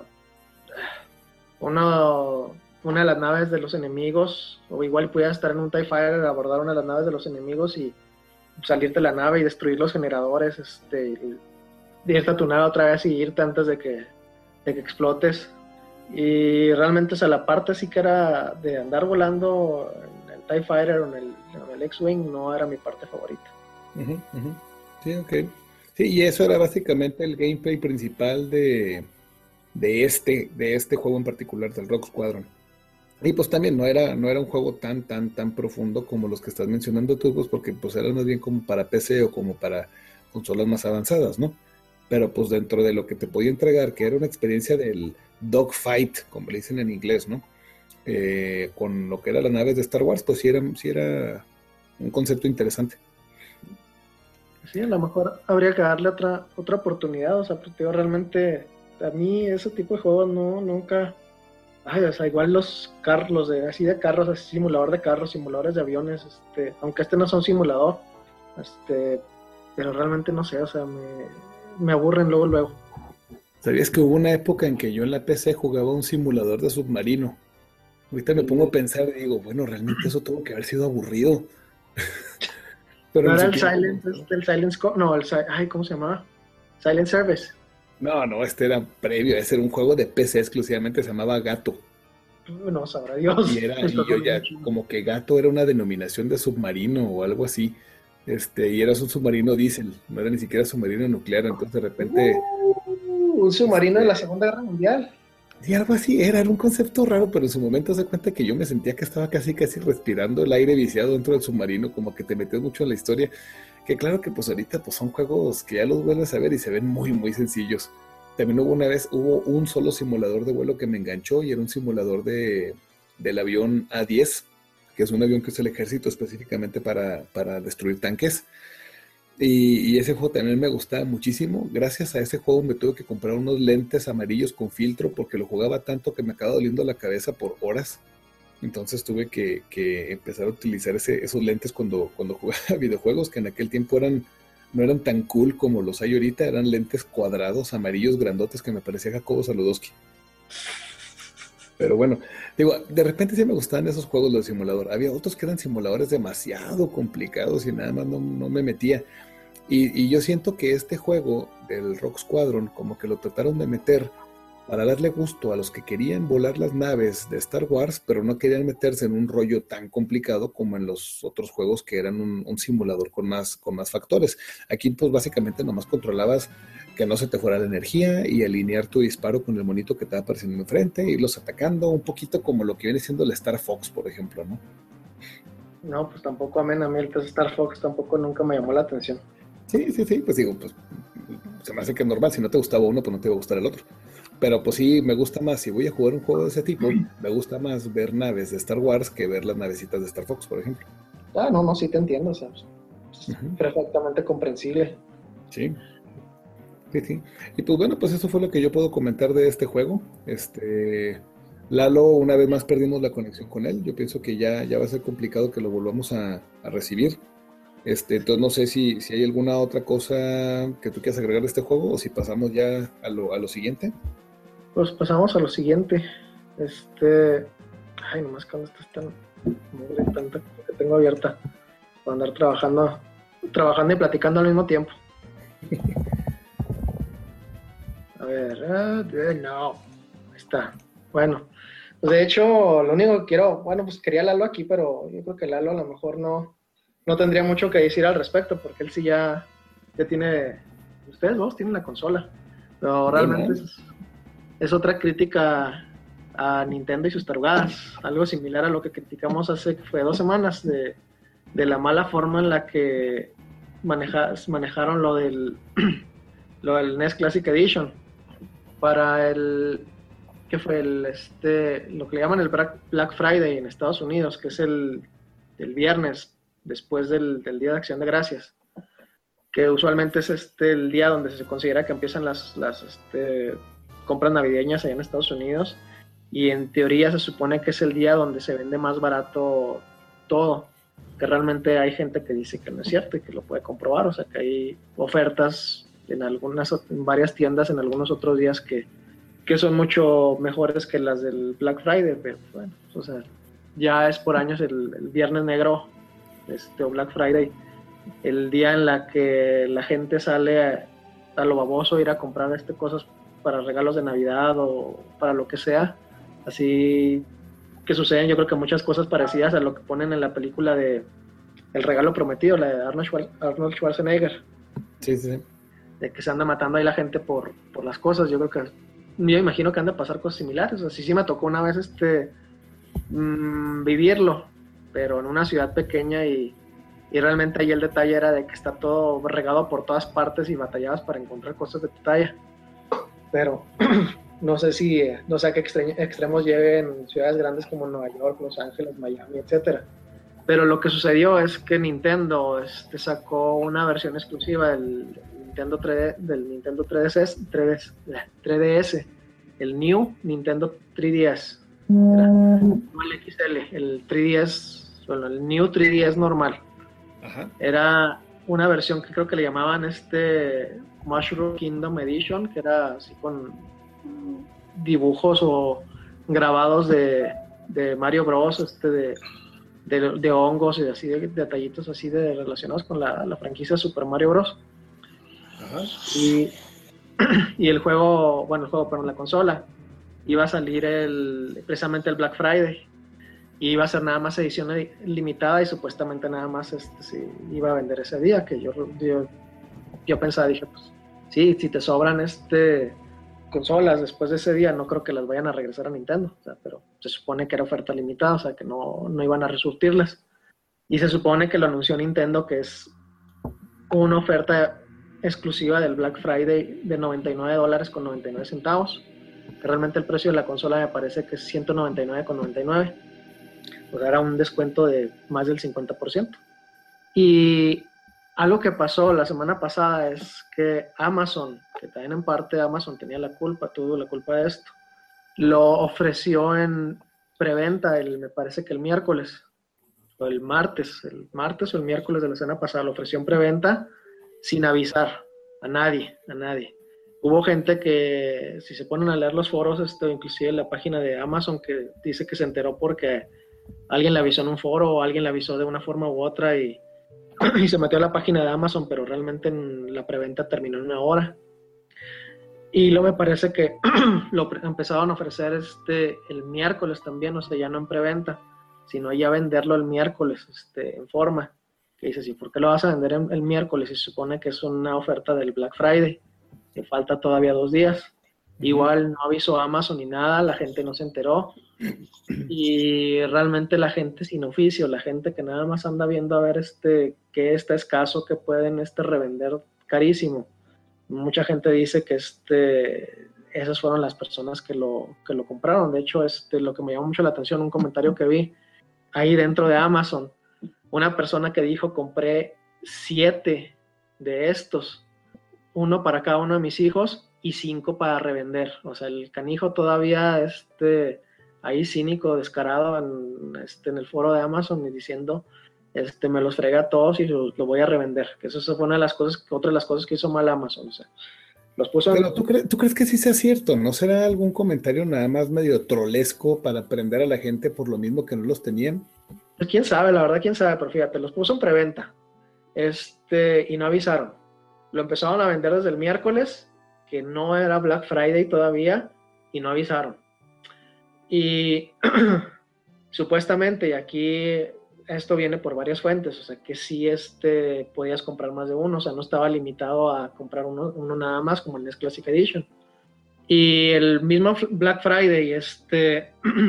una, una de las naves de los enemigos, o igual podías estar en un TIE Fighter, abordar una de las naves de los enemigos y salirte de la nave y destruir los generadores, este, y irte a tu nave otra vez y irte antes de que, de que explotes. Y realmente, o sea, la parte sí que era de andar volando en el TIE Fighter o en el, en el X-Wing, no era mi parte favorita. Uh-huh, uh-huh. Sí, ok. Sí, y eso era básicamente el gameplay principal de, de, este, de este juego en particular, del Rogue Squadron. Y pues también no era, no era un juego tan, tan, tan profundo como los que estás mencionando tú, pues porque pues era más bien como para P C o como para consolas más avanzadas, ¿no? Pero pues dentro de lo que te podía entregar, que era una experiencia del dogfight, como le dicen en inglés, ¿no? Eh, con lo que eran las naves de Star Wars, pues sí era, sí era un concepto interesante. Sí, a lo mejor habría que darle otra, otra oportunidad, o sea, porque yo realmente, a mí ese tipo de juegos no, nunca, ay, o sea, igual los carros, los de, así de carros, así simulador de carros, simuladores de aviones, este, aunque este no es un simulador, este, pero realmente no sé, o sea, me, me aburren luego, luego. ¿Sabías que hubo una época en que yo en la P C jugaba un simulador de submarino? Ahorita me pongo a pensar y digo, bueno, realmente eso tuvo que haber sido aburrido. Pero no era el Silent, este, el Silent Scope, no, el, ay, ¿cómo se llamaba? Silent Service. No, no, este era previo, ese era un juego de P C exclusivamente, se llamaba Gato. No sabrá Dios. Y, era, y yo ya, como que gato era una denominación de submarino o algo así. Este, y eras un submarino diésel, no era ni siquiera submarino nuclear, entonces de repente... Uh, un submarino este, de la Segunda Guerra Mundial. Y algo así, era, era un concepto raro, pero en su momento se cuenta que yo me sentía que estaba casi casi respirando el aire viciado dentro del submarino, como que te metes mucho en la historia, que claro que pues ahorita pues son juegos que ya los vuelves a ver y se ven muy muy sencillos. También hubo una vez, hubo un solo simulador de vuelo que me enganchó y era un simulador de, del avión A diez, que es un avión que usa el ejército específicamente para, para destruir tanques. Y, y ese juego también me gustaba muchísimo. Gracias a ese juego me tuve que comprar unos lentes amarillos con filtro porque lo jugaba tanto que me acaba doliendo la cabeza por horas. Entonces tuve que, que empezar a utilizar ese, esos lentes cuando, cuando jugaba videojuegos, que en aquel tiempo eran, no eran tan cool como los hay ahorita. Eran lentes cuadrados, amarillos, grandotes, que me parecía Jacobo Saludowski. Pero bueno, digo, de repente sí me gustaban esos juegos de simulador. Había otros que eran simuladores demasiado complicados y nada más no, no me metía. Y, y yo siento que este juego del Rogue Squadron como que lo trataron de meter para darle gusto a los que querían volar las naves de Star Wars, pero no querían meterse en un rollo tan complicado como en los otros juegos que eran un, un simulador con más, con más factores. Aquí pues básicamente nomás controlabas que no se te fuera la energía y alinear tu disparo con el monito que te va apareciendo enfrente, irlos atacando, un poquito como lo que viene siendo el Star Fox, por ejemplo, ¿no? No, pues tampoco, amén, a mí el Star Fox tampoco nunca me llamó la atención. Sí, sí, sí, pues digo, pues se me hace que es normal, si no te gustaba uno, pues no te va a gustar el otro. Pero pues sí, me gusta más, si voy a jugar un juego de ese tipo, me gusta más ver naves de Star Wars que ver las navecitas de Star Fox, por ejemplo. Ah, no, no, sí te entiendo, o sea, es uh-huh. perfectamente comprensible. Sí. Sí, sí. Y pues bueno, pues eso fue lo que yo puedo comentar de este juego. Este, Lalo, una vez más perdimos la conexión con él. Yo pienso que ya, ya va a ser complicado que lo volvamos a, a recibir. Este, entonces no sé si, si hay alguna otra cosa que tú quieras agregar de este juego o si pasamos ya a lo, a lo siguiente. Pues pasamos a lo siguiente. Este, ay, nomás cuando estás tan, madre, tanta cosa que tengo abierta para andar trabajando, trabajando y platicando al mismo tiempo. A ver, uh, no, ahí está. Bueno, pues de hecho, lo único que quiero, bueno, pues quería Lalo aquí, pero yo creo que Lalo a lo mejor no, no tendría mucho que decir al respecto, porque él sí ya, ya tiene, ustedes dos tienen la consola, pero realmente es, es otra crítica a Nintendo y sus tarugadas, algo similar a lo que criticamos hace, fue dos semanas, de, de la mala forma en la que maneja, manejaron lo del, lo del N E S Classic Edition. Para el, que fue el, este, lo que le llaman el Black Friday en Estados Unidos, que es el, el viernes después del, del Día de Acción de Gracias, que usualmente es este el día donde se considera que empiezan las, las este, compras navideñas allá en Estados Unidos, y en teoría se supone que es el día donde se vende más barato todo, que realmente hay gente que dice que no es cierto y que lo puede comprobar, o sea que hay ofertas en algunas, en varias tiendas en algunos otros días que, que son mucho mejores que las del Black Friday, pero bueno, o sea, ya es por años el, el Viernes Negro, este, o Black Friday, el día en la que la gente sale a, a lo baboso, ir a comprar este, cosas para regalos de Navidad o para lo que sea, así que suceden yo creo que muchas cosas parecidas a lo que ponen en la película de El Regalo Prometido, la de Arnold, Schwar- Arnold Schwarzenegger. Sí, sí. De que se anda matando ahí la gente por, por las cosas. Yo creo que, yo imagino que han de pasar cosas similares. Así sí me tocó una vez este mmm, vivirlo, pero en una ciudad pequeña, y, y realmente ahí el detalle era de que está todo regado por todas partes y batallabas para encontrar cosas de tu talla. Pero no sé si, no sé a qué extre- extremos lleguen ciudades grandes como Nueva York, Los Ángeles, Miami, etcétera. Pero lo que sucedió es que Nintendo este, sacó una versión exclusiva del Nintendo tres D, del Nintendo tres D S, tres D S, el New Nintendo tres D S, era, no el X L, el tres D S, bueno, el New tres D S normal. Ajá. Era una versión que creo que le llamaban este Mushroom Kingdom Edition, que era así con dibujos o grabados de, de Mario Bros, este de De, de hongos y así de, de detallitos así de relacionados con la, la franquicia Super Mario Bros. Ajá. Y, y el juego, bueno, el juego, pero en la consola iba a salir el, precisamente el Black Friday. Y iba a ser nada más edición limitada y supuestamente nada más este, se iba a vender ese día, que yo, yo, yo pensaba, dije, pues sí, si te sobran este consolas después de ese día, no creo que las vayan a regresar a Nintendo, o sea, pero se supone que era oferta limitada, o sea, que no, no iban a resurtirlas. Y se supone que lo anunció Nintendo, que es una oferta exclusiva del Black Friday de noventa y nueve dólares con noventa y nueve centavos, que realmente el precio de la consola me parece que es ciento noventa y nueve con noventa y nueve. Pues era un descuento de más del cincuenta por ciento. Y algo que pasó la semana pasada es que Amazon, que también en parte Amazon tenía la culpa, tuvo la culpa de esto, lo ofreció en preventa, el, me parece que el miércoles, o el martes, el martes o el miércoles de la semana pasada, lo ofreció en preventa sin avisar a nadie, a nadie. Hubo gente que, si se ponen a leer los foros, esto, inclusive la página de Amazon, que dice que se enteró porque alguien le avisó en un foro o alguien le avisó de una forma u otra y, y se metió a la página de Amazon, pero realmente en la preventa terminó en una hora. Y luego me parece que lo empezaron a ofrecer este, el miércoles también, o sea, ya no en preventa, sino ya venderlo el miércoles este, en forma. Que dices, ¿y por qué lo vas a vender en, el miércoles si se supone que es una oferta del Black Friday? Que falta todavía dos días. Igual no avisó Amazon ni nada, la gente no se enteró. Y realmente la gente sin oficio, la gente que nada más anda viendo a ver este que está escaso, que pueden este revender carísimo. Mucha gente dice que este esas fueron las personas que lo, que lo compraron. De hecho, este, lo que me llamó mucho la atención, un comentario que vi ahí dentro de Amazon, una persona que dijo, compré siete de estos, uno para cada uno de mis hijos y cinco para revender. O sea, el canijo todavía este, ahí cínico, descarado en, este, en el foro de Amazon y diciendo, este, me los frega a todos y lo, lo voy a revender. Que eso fue una de las cosas, otra de las cosas que hizo mal Amazon. O sea, los puso Pero en... ¿tú, cre ¿tú crees que sí sea cierto? ¿No será algún comentario nada más medio trolesco para prender a la gente por lo mismo que no los tenían? Pues quién sabe, la verdad, quién sabe, pero fíjate, los puso en preventa este, y no avisaron. Lo empezaron a vender desde el miércoles, que no era Black Friday todavía, y no avisaron. Y supuestamente, y aquí esto viene por varias fuentes, o sea, que sí este, podías comprar más de uno, o sea, no estaba limitado a comprar uno, uno nada más, como el N E S Classic Edition. Y el mismo Black Friday, este...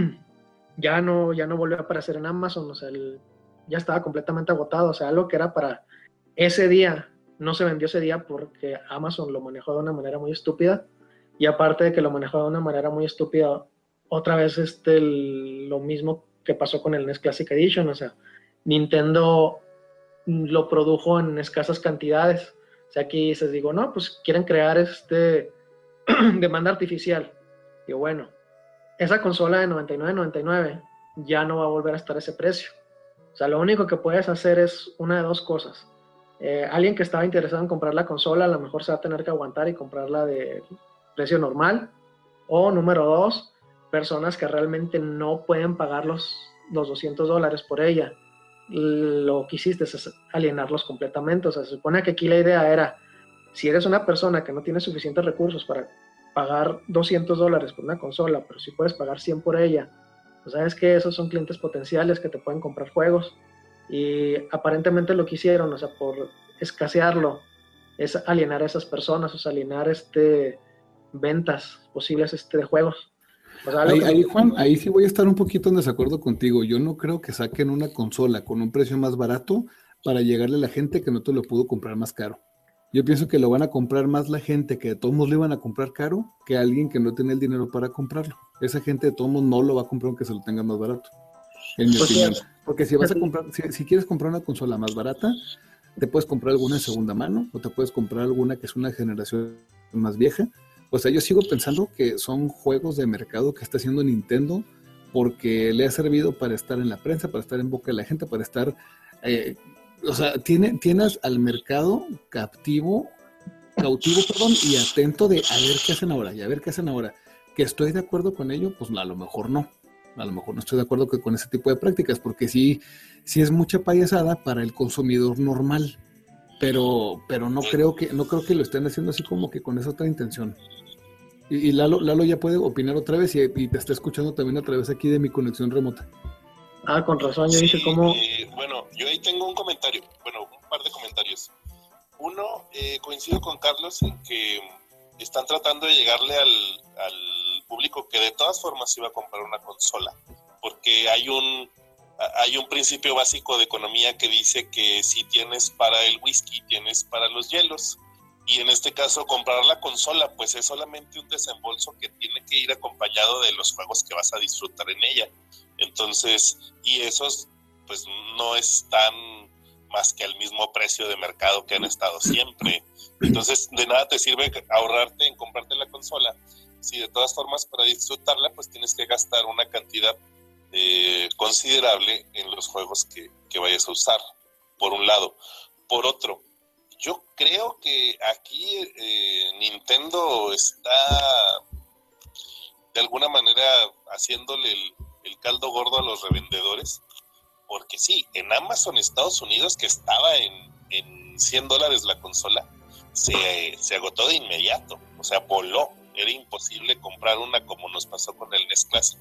ya no, ya no volvió a aparecer en Amazon, o sea, el, ya estaba completamente agotado, o sea, algo que era para ese día, no se vendió ese día porque Amazon lo manejó de una manera muy estúpida, y aparte de que lo manejó de una manera muy estúpida, otra vez este, el, lo mismo que pasó con el N E S Classic Edition, o sea, Nintendo lo produjo en escasas cantidades, o sea, aquí se digo, no, pues quieren crear este demanda artificial, y bueno, esa consola de noventa y nueve noventa y nueve ya no va a volver a estar a ese precio. O sea, lo único que puedes hacer es una de dos cosas. Eh, alguien que estaba interesado en comprar la consola, a lo mejor se va a tener que aguantar y comprarla de precio normal. O número dos, personas que realmente no pueden pagar los, los doscientos dólares por ella. Lo que hiciste es alienarlos completamente. O sea, se supone que aquí la idea era, si eres una persona que no tiene suficientes recursos para pagar doscientos dólares por una consola, pero si puedes pagar cien por ella, pues sabes que esos son clientes potenciales que te pueden comprar juegos, y aparentemente lo que hicieron, o sea, por escasearlo, es alienar a esas personas, o sea, alienar este, ventas posibles este, de juegos. O sea, ahí, que... ahí, Juan, ahí sí voy a estar un poquito en desacuerdo contigo. Yo no creo que saquen una consola con un precio más barato para llegarle a la gente que no te lo pudo comprar más caro. Yo pienso que lo van a comprar más la gente que de todos modos lo iban a comprar caro que alguien que no tiene el dinero para comprarlo. Esa gente de todos modos no lo va a comprar aunque se lo tenga más barato, en mi pues opinión. Sí. Porque si vas a comprar, si, si quieres comprar una consola más barata, te puedes comprar alguna de segunda mano o te puedes comprar alguna que es una generación más vieja. O sea, yo sigo pensando que son juegos de mercado que está haciendo Nintendo porque le ha servido para estar en la prensa, para estar en boca de la gente, para estar... Eh, o sea, tiene, tienes al mercado captivo, cautivo, perdón, y atento de a ver qué hacen ahora, y a ver qué hacen ahora. Que estoy de acuerdo con ello, pues a lo mejor no. A lo mejor no estoy de acuerdo que con ese tipo de prácticas, porque sí, sí es mucha payasada para el consumidor normal. Pero, pero no creo que, no creo que lo estén haciendo así como que con esa otra intención. Y, y Lalo, Lalo ya puede opinar otra vez y, y te está escuchando también a través aquí de mi conexión remota. Ah, con razón, yo dije Sí, cómo... eh, bueno, yo ahí tengo un comentario, bueno, un par de comentarios. Uno, eh, coincido con Carlos en que están tratando de llegarle al, al público que de todas formas iba a comprar una consola, porque hay un hay un principio básico de economía que dice que si tienes para el whisky, tienes para los hielos, y en este caso comprar la consola pues es solamente un desembolso que tiene que ir acompañado de los juegos que vas a disfrutar en ella. Entonces, y esos pues no están más que al mismo precio de mercado que han estado siempre. Entonces, de nada te sirve ahorrarte en comprarte la consola si de todas formas para disfrutarla pues tienes que gastar una cantidad eh, considerable en los juegos que, que vayas a usar, por un lado. Por otro, yo creo que aquí eh, Nintendo está de alguna manera haciéndole el, el caldo gordo a los revendedores, porque sí, en Amazon Estados Unidos, que estaba en, en cien dólares la consola, se, se agotó de inmediato, o sea, voló, era imposible comprar una como nos pasó con el N E S Classic.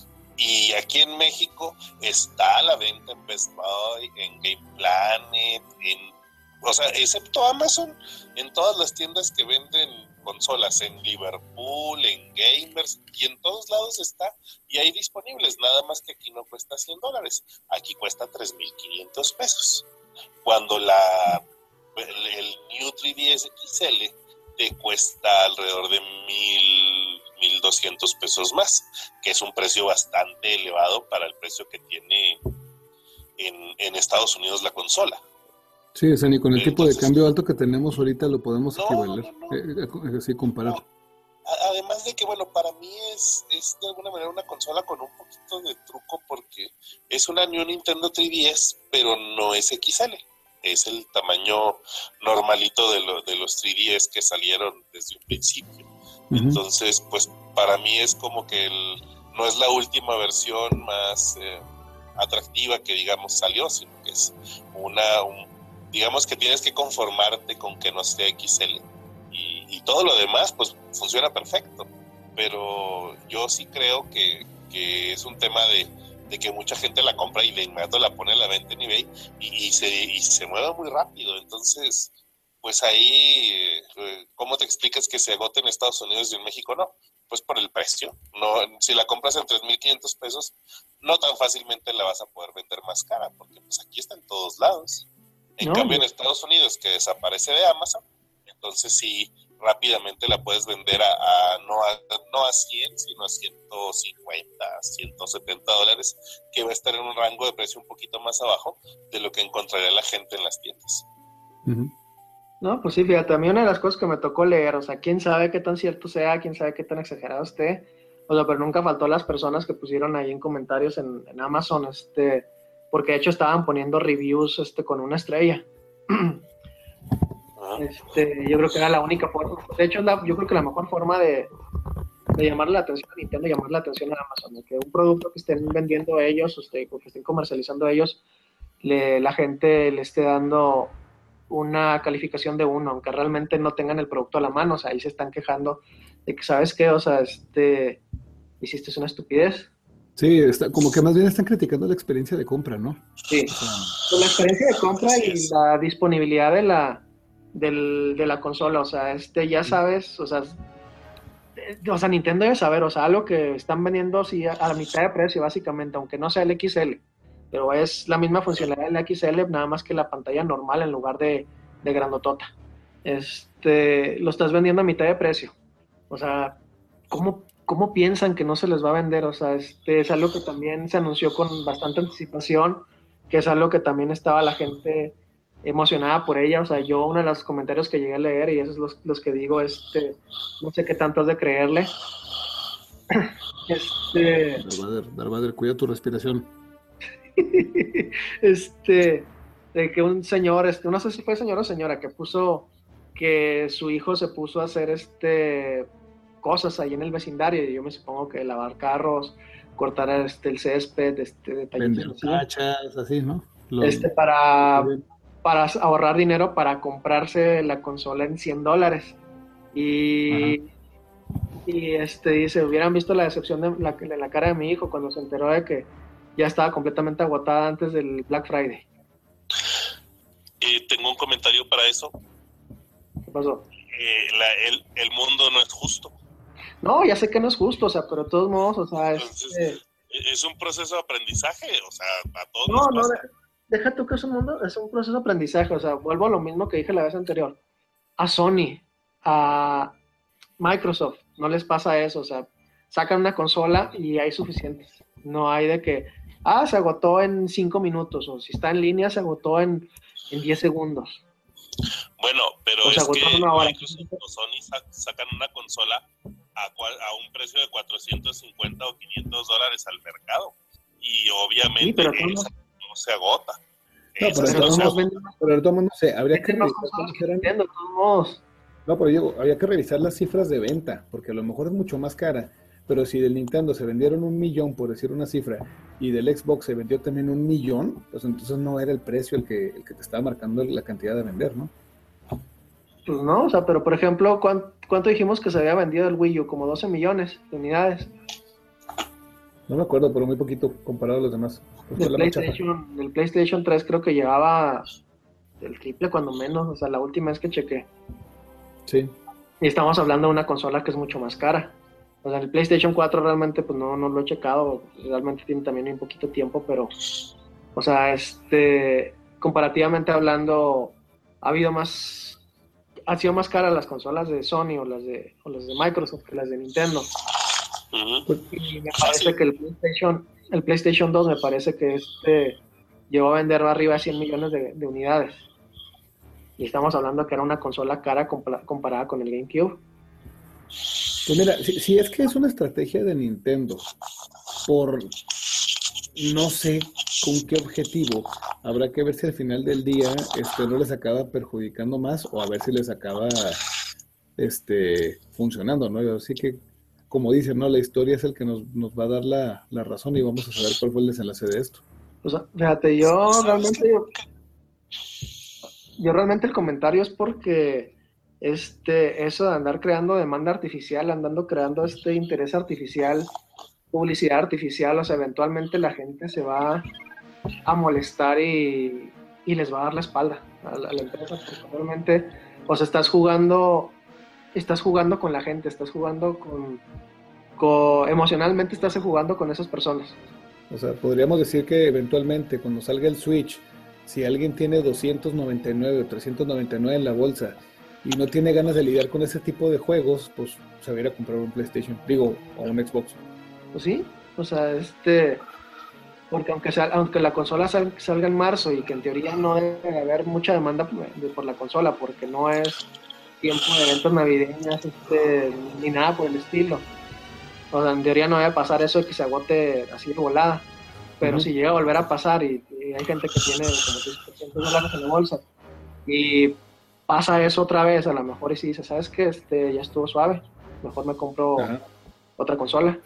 Y aquí en México está a la venta en Best Buy, en Game Planet, en, o sea, excepto Amazon, en todas las tiendas que venden consolas, en Liverpool, en Gamers, y en todos lados está, y hay disponibles, nada más que aquí no cuesta cien dólares, aquí cuesta tres mil quinientos pesos, cuando la el, el New tres D S X L te cuesta alrededor de mil, mil doscientos pesos más, que es un precio bastante elevado para el precio que tiene en, en Estados Unidos la consola. Sí, o sea, ni con el Entonces, tipo de cambio alto que tenemos ahorita lo podemos no, equivaler, no, no, eh, eh, así comparar. no. Además de que, bueno, para mí es, es de alguna manera una consola con un poquito de truco, porque es una New Nintendo tres D S, pero no es X L. Es el tamaño normalito de, lo, de los tres D S que salieron desde un principio. Uh-huh. Entonces, pues para mí es como que el, no es la última versión más eh, atractiva que, digamos, salió, sino que es una, un, digamos que tienes que conformarte con que no sea X L. Y, y todo lo demás, pues funciona perfecto. Pero yo sí creo que, que es un tema de de que mucha gente la compra y de inmediato la pone a la venta en eBay y, y, se, y se mueve muy rápido. Entonces, pues ahí, eh, ¿cómo te explicas que se agote en Estados Unidos y en México no? Pues por el precio. No, si la compras en tres mil quinientos pesos, no tan fácilmente la vas a poder vender más cara, porque pues aquí está en todos lados. En no, cambio, en Estados Unidos, que desaparece de Amazon, entonces sí, rápidamente la puedes vender a, a, no, a no a cien, sino a ciento cincuenta, ciento setenta dólares, que va a estar en un rango de precio un poquito más abajo de lo que encontraría la gente en las tiendas. Uh-huh. No, pues sí, fíjate, a mí una de las cosas que me tocó leer, o sea, quién sabe qué tan cierto sea, quién sabe qué tan exagerado esté, o sea, pero nunca faltó las personas que pusieron ahí en comentarios en, en Amazon, este, porque de hecho estaban poniendo reviews este, con una estrella. Este, yo creo que era la única forma, de hecho la, yo creo que la mejor forma de, de llamarle la atención a Nintendo, llamarle la atención a Amazon, de que un producto que estén vendiendo ellos, este, que estén comercializando ellos, le, la gente le esté dando una calificación de uno, aunque realmente no tengan el producto a la mano, o sea, ahí se están quejando de que, ¿sabes qué? O sea, este, hiciste una estupidez. Sí, está, como que más bien están criticando la experiencia de compra, ¿no? Sí, pues la experiencia de compra y la disponibilidad de la Del, de la consola, o sea, este, ya sabes, o sea, o sea, Nintendo debe saber, o sea, algo que están vendiendo sí, a la mitad de precio, básicamente, aunque no sea el X L, pero es la misma funcionalidad del X L, nada más que la pantalla normal en lugar de, de grandotota. Este, lo estás vendiendo a mitad de precio, o sea, ¿cómo, cómo piensan que no se les va a vender? O sea, este, es algo que también se anunció con bastante anticipación, que es algo que también estaba la gente emocionada por ella, o sea, yo uno de los comentarios que llegué a leer, y esos son los, los que digo, este, no sé qué tanto has de creerle. este... Darvader, Darvader, cuida tu respiración. este, de que un señor, este, no sé si fue señor o señora, que puso que su hijo se puso a hacer este cosas ahí en el vecindario, y yo me supongo que lavar carros, cortar este, el césped, este, detallitos así. Cachas, así, ¿no? Los... Este, para... para ahorrar dinero para comprarse la consola en cien dólares. Y, Y este dice, hubieran visto la decepción de la, de la cara de mi hijo cuando se enteró de que ya estaba completamente agotada antes del Black Friday. Eh, tengo un comentario para eso. ¿Qué pasó? Eh, la, el, el mundo no es justo. No, ya sé que no es justo, o sea, pero de todos modos, o sea, Entonces, es... Eh... es un proceso de aprendizaje, o sea, a todos no, nos no, pasa. Deja tú que es un mundo, es un proceso de aprendizaje, o sea, vuelvo a lo mismo que dije la vez anterior. A Sony, a Microsoft, no les pasa eso, o sea, sacan una consola y hay suficientes. No hay de que, ah, se agotó en cinco minutos, o si está en línea se agotó en, en diez segundos. Bueno, pero o es sea, que una hora. Microsoft o Sony sacan una consola a, cual, a un precio de cuatrocientos cincuenta o quinientos dólares al mercado. Y obviamente sí, pero esa no, no se agota. No, pero de todos modos, pero de todos modos, no sé, habría que revisar eran... No, pero yo, habría que revisar las cifras de venta, porque a lo mejor es mucho más cara, pero si del Nintendo se vendieron un millón, por decir una cifra, y del Xbox se vendió también un millón, pues entonces no era el precio el que, el que te estaba marcando la cantidad de vender, ¿no? Pues no, o sea, pero por ejemplo, ¿cuánto, cuánto dijimos que se había vendido el Wii U? Como doce millones de unidades. No me acuerdo, pero muy poquito comparado a los demás. El PlayStation, el PlayStation tres creo que llevaba el triple cuando menos, o sea, la última vez que chequé. Sí. Y estamos hablando de una consola que es mucho más cara. O sea, el PlayStation cuatro realmente pues no, no lo he checado, realmente tiene también un poquito de tiempo, pero, o sea, este, comparativamente hablando, ha habido más, ha sido más cara las consolas de Sony o las de, o las de Microsoft que las de Nintendo. Uh-huh. Y me parece que el PlayStation, el PlayStation dos me parece que este llegó a vender arriba de cien millones de, de unidades. Y estamos hablando que era una consola cara comparada con el GameCube. Pues mira, si, si es que es una estrategia de Nintendo, por no sé con qué objetivo, habrá que ver si al final del día este, no les acaba perjudicando más o a ver si les acaba este, funcionando, ¿no? Así que, como dicen, ¿no? La historia es el que nos, nos va a dar la, la razón y vamos a saber cuál fue el desenlace de esto. O sea, fíjate, yo realmente... Yo, yo realmente el comentario es porque este eso de andar creando demanda artificial, andando creando este interés artificial, publicidad artificial, o sea, eventualmente la gente se va a molestar y, y les va a dar la espalda a la, a la empresa, porque realmente, o sea, estás jugando, estás jugando con la gente, estás jugando con, con, emocionalmente estás jugando con esas personas. O sea, podríamos decir que eventualmente cuando salga el Switch, si alguien tiene doscientos noventa y nueve o trescientos noventa y nueve en la bolsa y no tiene ganas de lidiar con ese tipo de juegos, pues se va a ir a comprar un PlayStation, digo, o un Xbox. Pues sí, o sea, este, porque aunque sea, aunque la consola sal, salga en marzo y que en teoría no debe haber mucha demanda por, por la consola, porque no es tiempo de eventos navideños, este, ni nada por el estilo. O sea, en teoría no debe pasar eso de que se agote así de volada. Pero uh-huh. si llega a volver a pasar y, y hay gente que tiene como trescientos dólares en la bolsa y pasa eso otra vez, a lo mejor y si dice, ¿sabes qué? Este, ya estuvo suave, mejor me compro uh-huh. otra consola.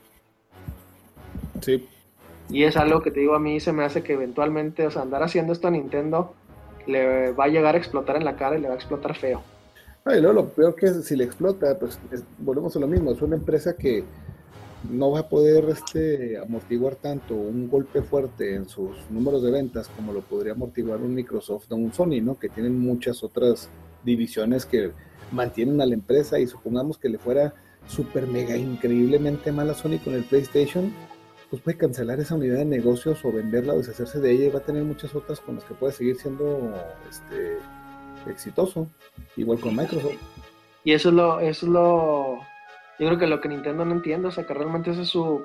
Sí. Y es algo que te digo, a mí se me hace que eventualmente, o sea, andar haciendo esto a Nintendo le va a llegar a explotar en la cara y le va a explotar feo. Ay, no, lo peor que es, si le explota, pues es, volvemos a lo mismo, es una empresa que no va a poder este, amortiguar tanto un golpe fuerte en sus números de ventas como lo podría amortiguar un Microsoft o un Sony, ¿no? Que tienen muchas otras divisiones que mantienen a la empresa y supongamos que le fuera súper mega increíblemente mal a Sony con el PlayStation, pues puede cancelar esa unidad de negocios o venderla o deshacerse de ella y va a tener muchas otras con las que puede seguir siendo este, exitoso, igual con Microsoft. Y eso es lo... Eso es lo... Yo creo que lo que Nintendo no entiende, o sea, que realmente ese es su,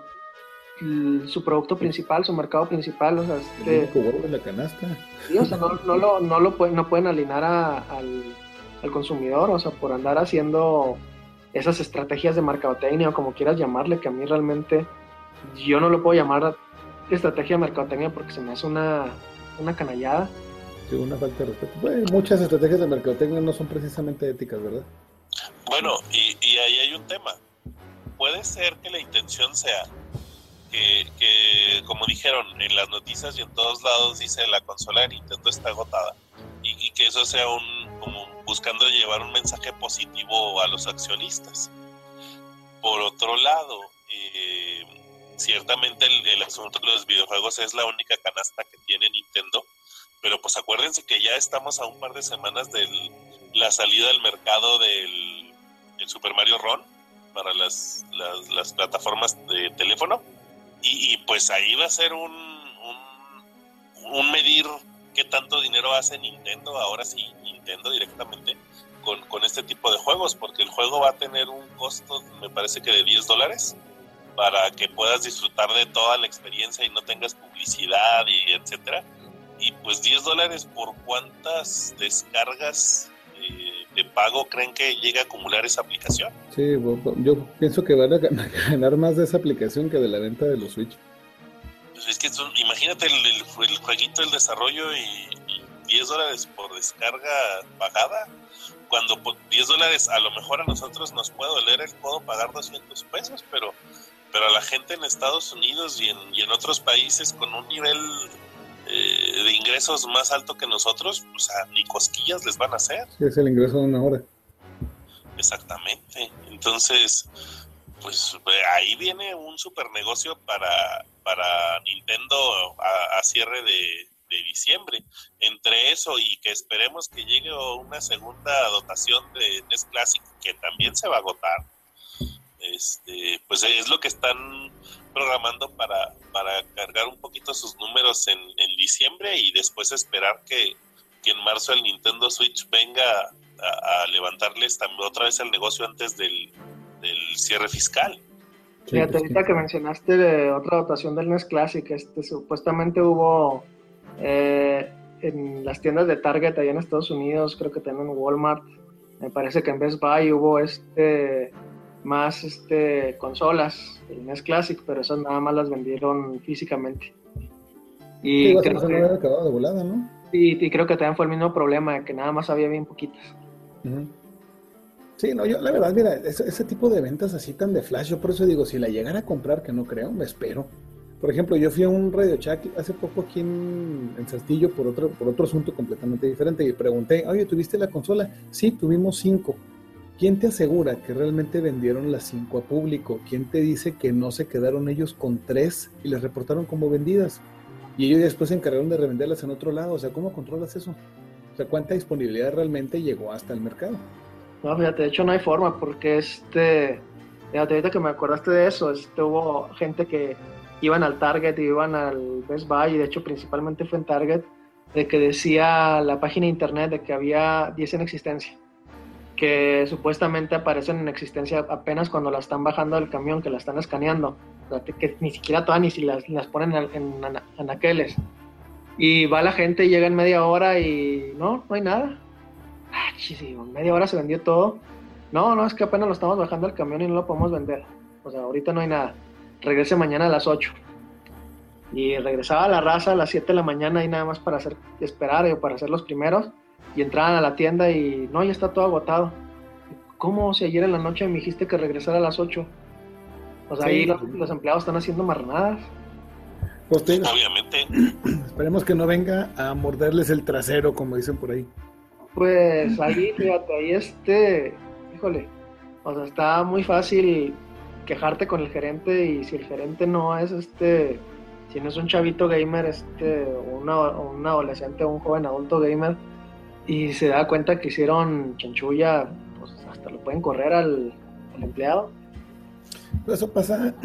su producto principal, su mercado principal, o sea, este, el único huevo en la canasta. Sí, o sea, no, no lo, no lo pueden, no pueden alinear a, al, al consumidor, o sea, por andar haciendo esas estrategias de mercadotecnia o como quieras llamarle, que a mí realmente yo no lo puedo llamar estrategia de mercadotecnia porque se me hace una, una canallada. Sí, una falta de respeto. Bueno, muchas estrategias de mercadotecnia no son precisamente éticas, ¿verdad? Bueno, y, y ahí hay un tema. Puede ser que la intención sea que, que, como dijeron en las noticias y en todos lados, dice la consola de Nintendo está agotada. Y, y que eso sea un como buscando llevar un mensaje positivo a los accionistas. por otro lado, eh, ciertamente el, el asunto de los videojuegos es la única canasta que tiene Nintendo, pero pues acuérdense que ya estamos a un par de semanas de la salida al mercado del, del Super Mario Run para las, las, las plataformas de teléfono, y, y pues ahí va a ser un, un, un medir qué tanto dinero hace Nintendo, ahora sí, Nintendo directamente, con, con este tipo de juegos, porque el juego va a tener un costo, me parece que de diez dólares, para que puedas disfrutar de toda la experiencia y no tengas publicidad y etcétera. Y pues diez dólares por cuántas descargas eh, de pago creen que llega a acumular esa aplicación. Sí, yo pienso que van a ganar más de esa aplicación que de la venta de los Switch. Pues es que son, imagínate el, el, el jueguito, el desarrollo y, y diez dólares por descarga pagada. Cuando por diez dólares a lo mejor a nosotros nos puede doler el codo pagar doscientos pesos, pero, pero a la gente en Estados Unidos y en, y en otros países con un nivel eh, de ingresos más alto que nosotros, pues a ni cosquillas les van a hacer. Sí, es el ingreso de una hora. Exactamente. Entonces, pues ahí viene un super negocio para, para Nintendo a, a cierre de, de diciembre. Entre eso y que esperemos que llegue una segunda dotación de N E S Classic, que también se va a agotar, este, pues es lo que están programando para, para cargar un poquito sus números en, en diciembre y después esperar que, que en marzo el Nintendo Switch venga a, a levantarles también otra vez el negocio antes del, del cierre fiscal. Fíjate, ahorita que mencionaste de otra dotación del N E S Classic, este, supuestamente hubo eh, en las tiendas de Target allá en Estados Unidos, creo que también en Walmart, me parece que en Best Buy hubo este más este consolas del N E S Classic, pero esas nada más las vendieron físicamente. Y sí, creo que no había acabado de volada, ¿no? Y, y creo que también fue el mismo problema, de que nada más había bien poquitas. Uh-huh. Sí, no, yo la verdad, mira, ese, ese tipo de ventas así tan de flash, yo por eso digo, si la llegara a comprar, que no creo, me espero. Por ejemplo, yo fui a un Radio Shack hace poco aquí en, en Saltillo por otro, por otro asunto completamente diferente y pregunté, oye, ¿tuviste la consola? Sí, tuvimos cinco. ¿Quién te asegura que realmente vendieron las cinco a público? ¿Quién te dice que no se quedaron ellos con tres y les reportaron como vendidas? Y ellos después se encargaron de revenderlas en otro lado. O sea, ¿cómo controlas eso? O sea, ¿cuánta disponibilidad realmente llegó hasta el mercado? No, fíjate, de hecho no hay forma, porque este, fíjate, ahorita que me acordaste de eso, este, hubo gente que iban al Target y iban al Best Buy, y de hecho principalmente fue en Target, de que decía la página de internet de que había diez en existencia, que supuestamente aparecen en existencia apenas cuando la están bajando del camión, que la están escaneando, o sea, que ni siquiera todas ni si las, las ponen en, en, en anaqueles. Y va la gente, llega en media hora y no, no hay nada. Ah, chísimo, media hora se vendió todo. No, no, es que apenas lo estamos bajando al camión y no lo podemos vender. O sea, ahorita no hay nada. Regrese mañana a las ocho. Y regresaba a la raza a las siete de la mañana y nada más para hacer, esperar o para hacer los primeros. Y entraban a la tienda y no, ya está todo agotado. ¿Cómo? Si ayer en la noche me dijiste que regresara a las ocho. O sea, sí, ahí los, los empleados están haciendo marranadas. Pues te, obviamente. Esperemos que no venga a morderles el trasero, como dicen por ahí. Pues ahí, fíjate, ahí este, híjole, o sea, está muy fácil quejarte con el gerente, y si el gerente no es este, si no es un chavito gamer, este, una, un adolescente o un joven adulto gamer, y se da cuenta que hicieron chanchulla, pues hasta lo pueden correr al, al empleado. Eso pasa,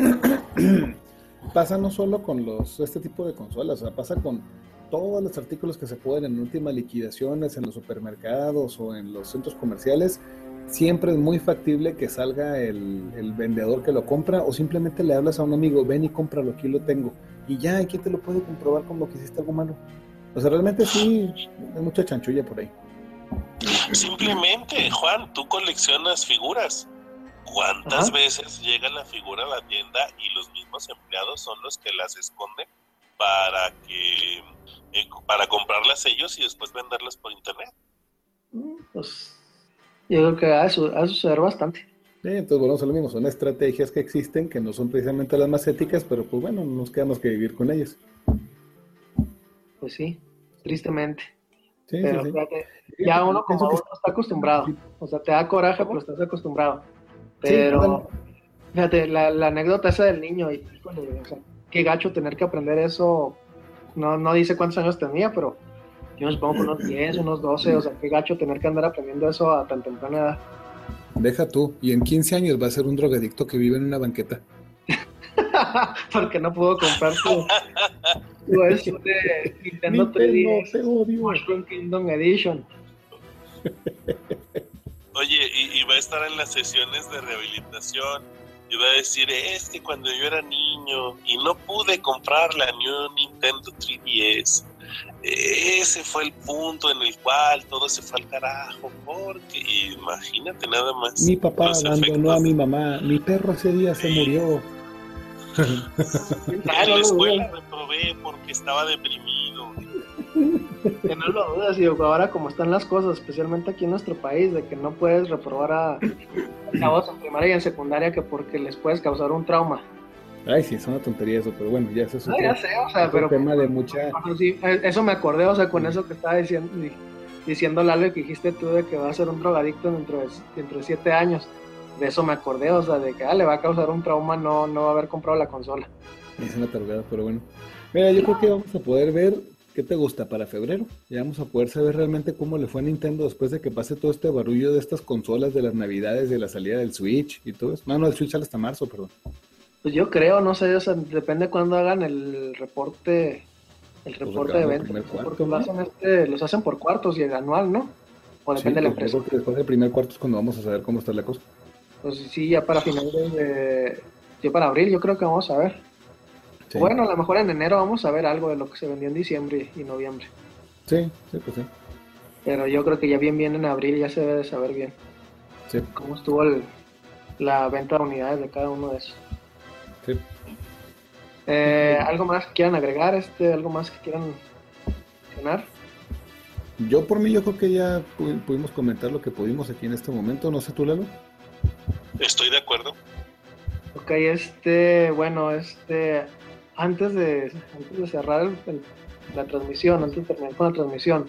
pasa no solo con los este tipo de consolas, o sea, pasa con todos los artículos que se pueden en últimas liquidaciones, en los supermercados o en los centros comerciales. Siempre es muy factible que salga el, el vendedor que lo compra, o simplemente le hablas a un amigo, ven y cómpralo, aquí lo tengo, y ya aquí te lo puede comprobar como que hiciste algo malo. O sea, realmente sí, hay mucha chanchulla por ahí. Simplemente, Juan, tú coleccionas figuras. ¿Cuántas Ajá. veces llega la figura a la tienda y los mismos empleados son los que las esconden para que eh, para comprarlas ellos y después venderlas por internet? Pues yo creo que ha de suceder bastante. Sí, entonces bueno, son lo mismo, son estrategias que existen que no son precisamente las más éticas, pero pues bueno, nos quedamos que vivir con ellas. Pues sí, tristemente. Sí, pero sí, sí. Fíjate, ya uno como adulto está acostumbrado, o sea, te da coraje, pero estás acostumbrado. Pero sí, Fíjate, la, la anécdota esa del niño, y, híjole, o sea, qué gacho tener que aprender eso. No, no dice cuántos años tenía, pero yo me supongo que unos diez, unos doce, o sea, qué gacho tener que andar aprendiendo eso a tan temprana edad. Deja tú, y en quince años va a ser un drogadicto que vive en una banqueta. Porque no pudo comprar tu, tu eso de Nintendo tres D S Mushroom Kingdom Edition. Oye, y, y va a estar en las sesiones de rehabilitación y va a decir, es que cuando yo era niño y no pude comprar la New Nintendo tres D S, ese fue el punto en el cual todo se fue al carajo, porque imagínate nada más. Mi papá abandonó a mi mamá, mi perro ese día se murió. En la escuela reprobé porque estaba deprimido. Que no lo dudas, y ahora como están las cosas, especialmente aquí en nuestro país, de que no puedes reprobar a, a chavos en primaria y en secundaria que porque les puedes causar un trauma. Ay, sí, es una tontería eso, pero bueno, ya eso es no, otro, ya sé, o sea, otro pero, tema de mucha... Sí, eso me acordé, o sea, con eso que estaba diciendo, diciendo Lalo, que dijiste tú de que va a ser un drogadicto dentro de, dentro de siete años. De eso me acordé, o sea, de que ah, le va a causar un trauma no, no haber comprado la consola. Es una tarugada, pero bueno. Mira, yo creo que vamos a poder ver, ¿qué te gusta? Para febrero. Ya vamos a poder saber realmente cómo le fue a Nintendo después de que pase todo este barullo de estas consolas, de las navidades, de la salida del Switch y todo eso. No, no, el Switch sale hasta marzo, perdón. Pues yo creo, no sé, o sea, depende de cuándo hagan el reporte, el reporte pues de ventas, porque ¿no? hacen este, los hacen por cuartos y el anual, ¿no? O depende sí, de la empresa. Creo que después del primer cuarto es cuando vamos a saber cómo está la cosa. Pues sí, ya para finales de... Ya para abril yo creo que vamos a ver. Sí. Bueno, a lo mejor en enero vamos a ver algo de lo que se vendió en diciembre y noviembre. Sí, sí, pues sí. Pero yo creo que ya bien bien en abril ya se debe de saber bien. Sí. Cómo estuvo el, la venta de unidades de cada uno de esos. Sí. Eh, ¿Algo más que quieran agregar? Este, ¿Algo más que quieran mencionar? Yo por mí yo creo que ya pudimos comentar lo que pudimos aquí en este momento. No sé tú, Lalo. Estoy de acuerdo. Ok, este, bueno, este, antes de, antes de cerrar el, el, la transmisión, antes de terminar con la transmisión,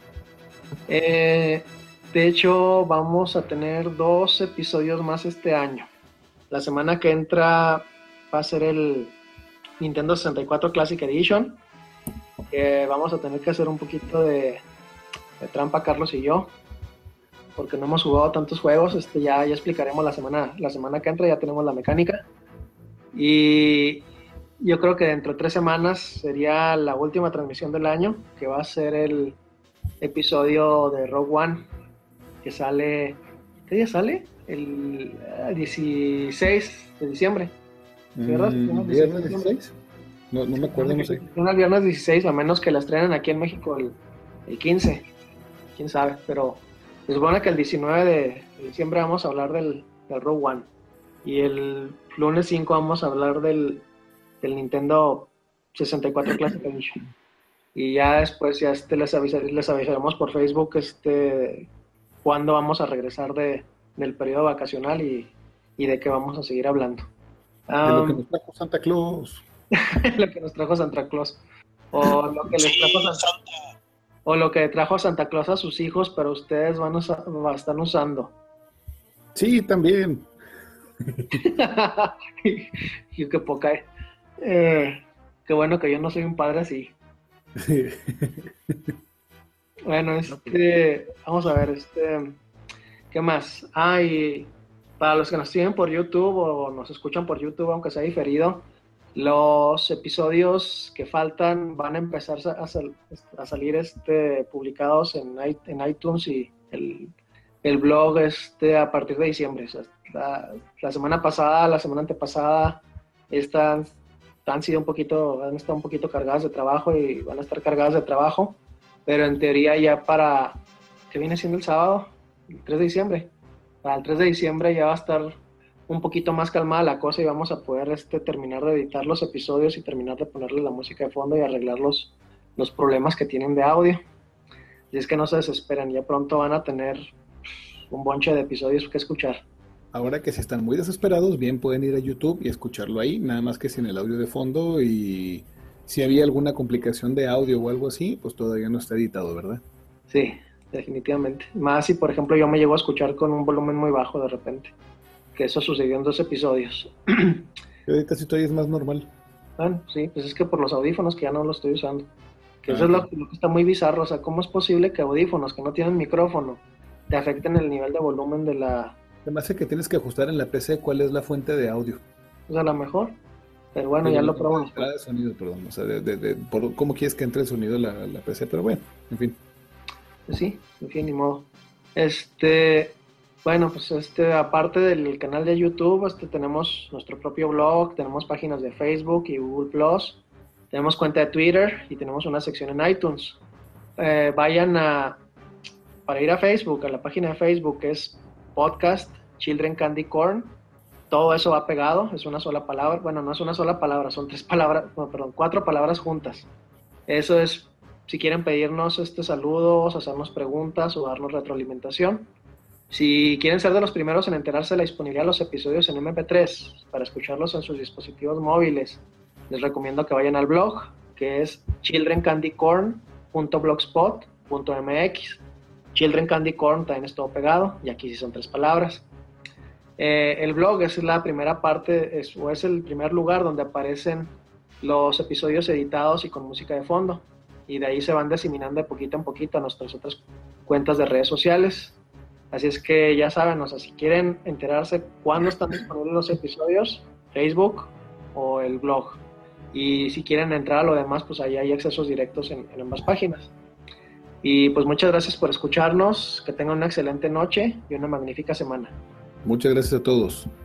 eh, de hecho vamos a tener dos episodios más este año. La semana que entra va a ser el Nintendo sesenta y cuatro Classic Edition, que vamos a tener que hacer un poquito de, de trampa Carlos y yo, porque no hemos jugado tantos juegos. Este ya, ya explicaremos la semana, la semana que entra, ya tenemos la mecánica. Y yo creo que dentro de tres semanas sería la última transmisión del año, que va a ser el episodio de Rogue One, que sale, ¿qué día sale? El dieciséis de diciembre, ¿verdad? Mm, ¿Viernes dieciséis? No, no me acuerdo, no sé. El viernes dieciséis, a menos que la estrenen aquí en México el, el quince, quién sabe, pero se supone que el diecinueve de diciembre vamos a hablar del, del Rogue One. Y el lunes cinco vamos a hablar del, del Nintendo sesenta y cuatro Classic Edition. Y ya después ya este, les, avisar, les avisaremos por Facebook este, cuándo vamos a regresar de, del periodo vacacional y, y de qué vamos a seguir hablando. Um, de lo que nos trajo Santa Claus. Lo que nos trajo Santa Claus. O lo que les trajo Santa Claus. O lo que trajo Santa Claus a sus hijos, pero ustedes van a, están usando. Sí, también. Y qué poca. Eh, qué bueno que yo no soy un padre así. Sí. Bueno, este, vamos a ver, este, ¿qué más? Ah, y para los que nos siguen por YouTube o nos escuchan por YouTube, aunque sea diferido, los episodios que faltan van a empezar a, sal, a salir este, publicados en, en iTunes y el, el blog este, a partir de diciembre. O sea, la, la semana pasada, la semana antepasada, están, han sido un poquito, han estado un poquito cargadas de trabajo y van a estar cargadas de trabajo, pero en teoría ya para, ¿qué viene siendo el sábado? El tres de diciembre. Para el tres de diciembre ya va a estar un poquito más calmada la cosa y vamos a poder este, terminar de editar los episodios y terminar de ponerle la música de fondo y arreglar los, los problemas que tienen de audio. Y es que no se desesperen, ya pronto van a tener un bonche de episodios que escuchar. Ahora que si están muy desesperados, bien pueden ir a YouTube y escucharlo ahí, nada más que sin el audio de fondo, y si había alguna complicación de audio o algo así, pues todavía no está editado, ¿verdad? Sí, definitivamente. Más si, por ejemplo, yo me llego a escuchar con un volumen muy bajo de repente. que eso sucedió en dos episodios. Y ahorita sí todavía es más normal. Bueno, sí, pues es que por los audífonos que ya no lo estoy usando. Que ah, eso es lo, lo que está muy bizarro. O sea, ¿cómo es posible que audífonos que no tienen micrófono te afecten el nivel de volumen de la... Además es que tienes que ajustar en la P C cuál es la fuente de audio. Pues a lo mejor. Pero bueno, pero ya lo probamos. Ah, de sonido, perdón. O sea, de, de, de, por cómo quieres que entre el sonido la, la P C. Pero bueno, en fin. Pues sí, en fin, ni modo. Este... Bueno, pues este, aparte del canal de YouTube, este, tenemos nuestro propio blog, tenemos páginas de Facebook y Google Plus, tenemos cuenta de Twitter y tenemos una sección en iTunes. Eh, vayan a, para ir a Facebook, a la página de Facebook que es Podcast Children Candy Corn, todo eso va pegado, es una sola palabra, bueno, no es una sola palabra, son tres palabras, no, perdón, cuatro palabras juntas. Eso es, si quieren pedirnos este saludos, hacernos preguntas o darnos retroalimentación. Si quieren ser de los primeros en enterarse de la disponibilidad de los episodios en eme pe tres para escucharlos en sus dispositivos móviles, les recomiendo que vayan al blog, que es children candy corn punto blogspot punto eme equis. Children Candy Corn también es todo pegado, y aquí sí son tres palabras. Eh, el blog es la primera parte, es, o es el primer lugar donde aparecen los episodios editados y con música de fondo, y de ahí se van diseminando de poquito en poquito a nuestras otras cuentas de redes sociales. Así es que ya saben, o sea, si quieren enterarse cuándo están disponibles los episodios, Facebook o el blog. Y si quieren entrar a lo demás, pues ahí hay accesos directos en, en ambas páginas. Y pues muchas gracias por escucharnos, que tengan una excelente noche y una magnífica semana. Muchas gracias a todos.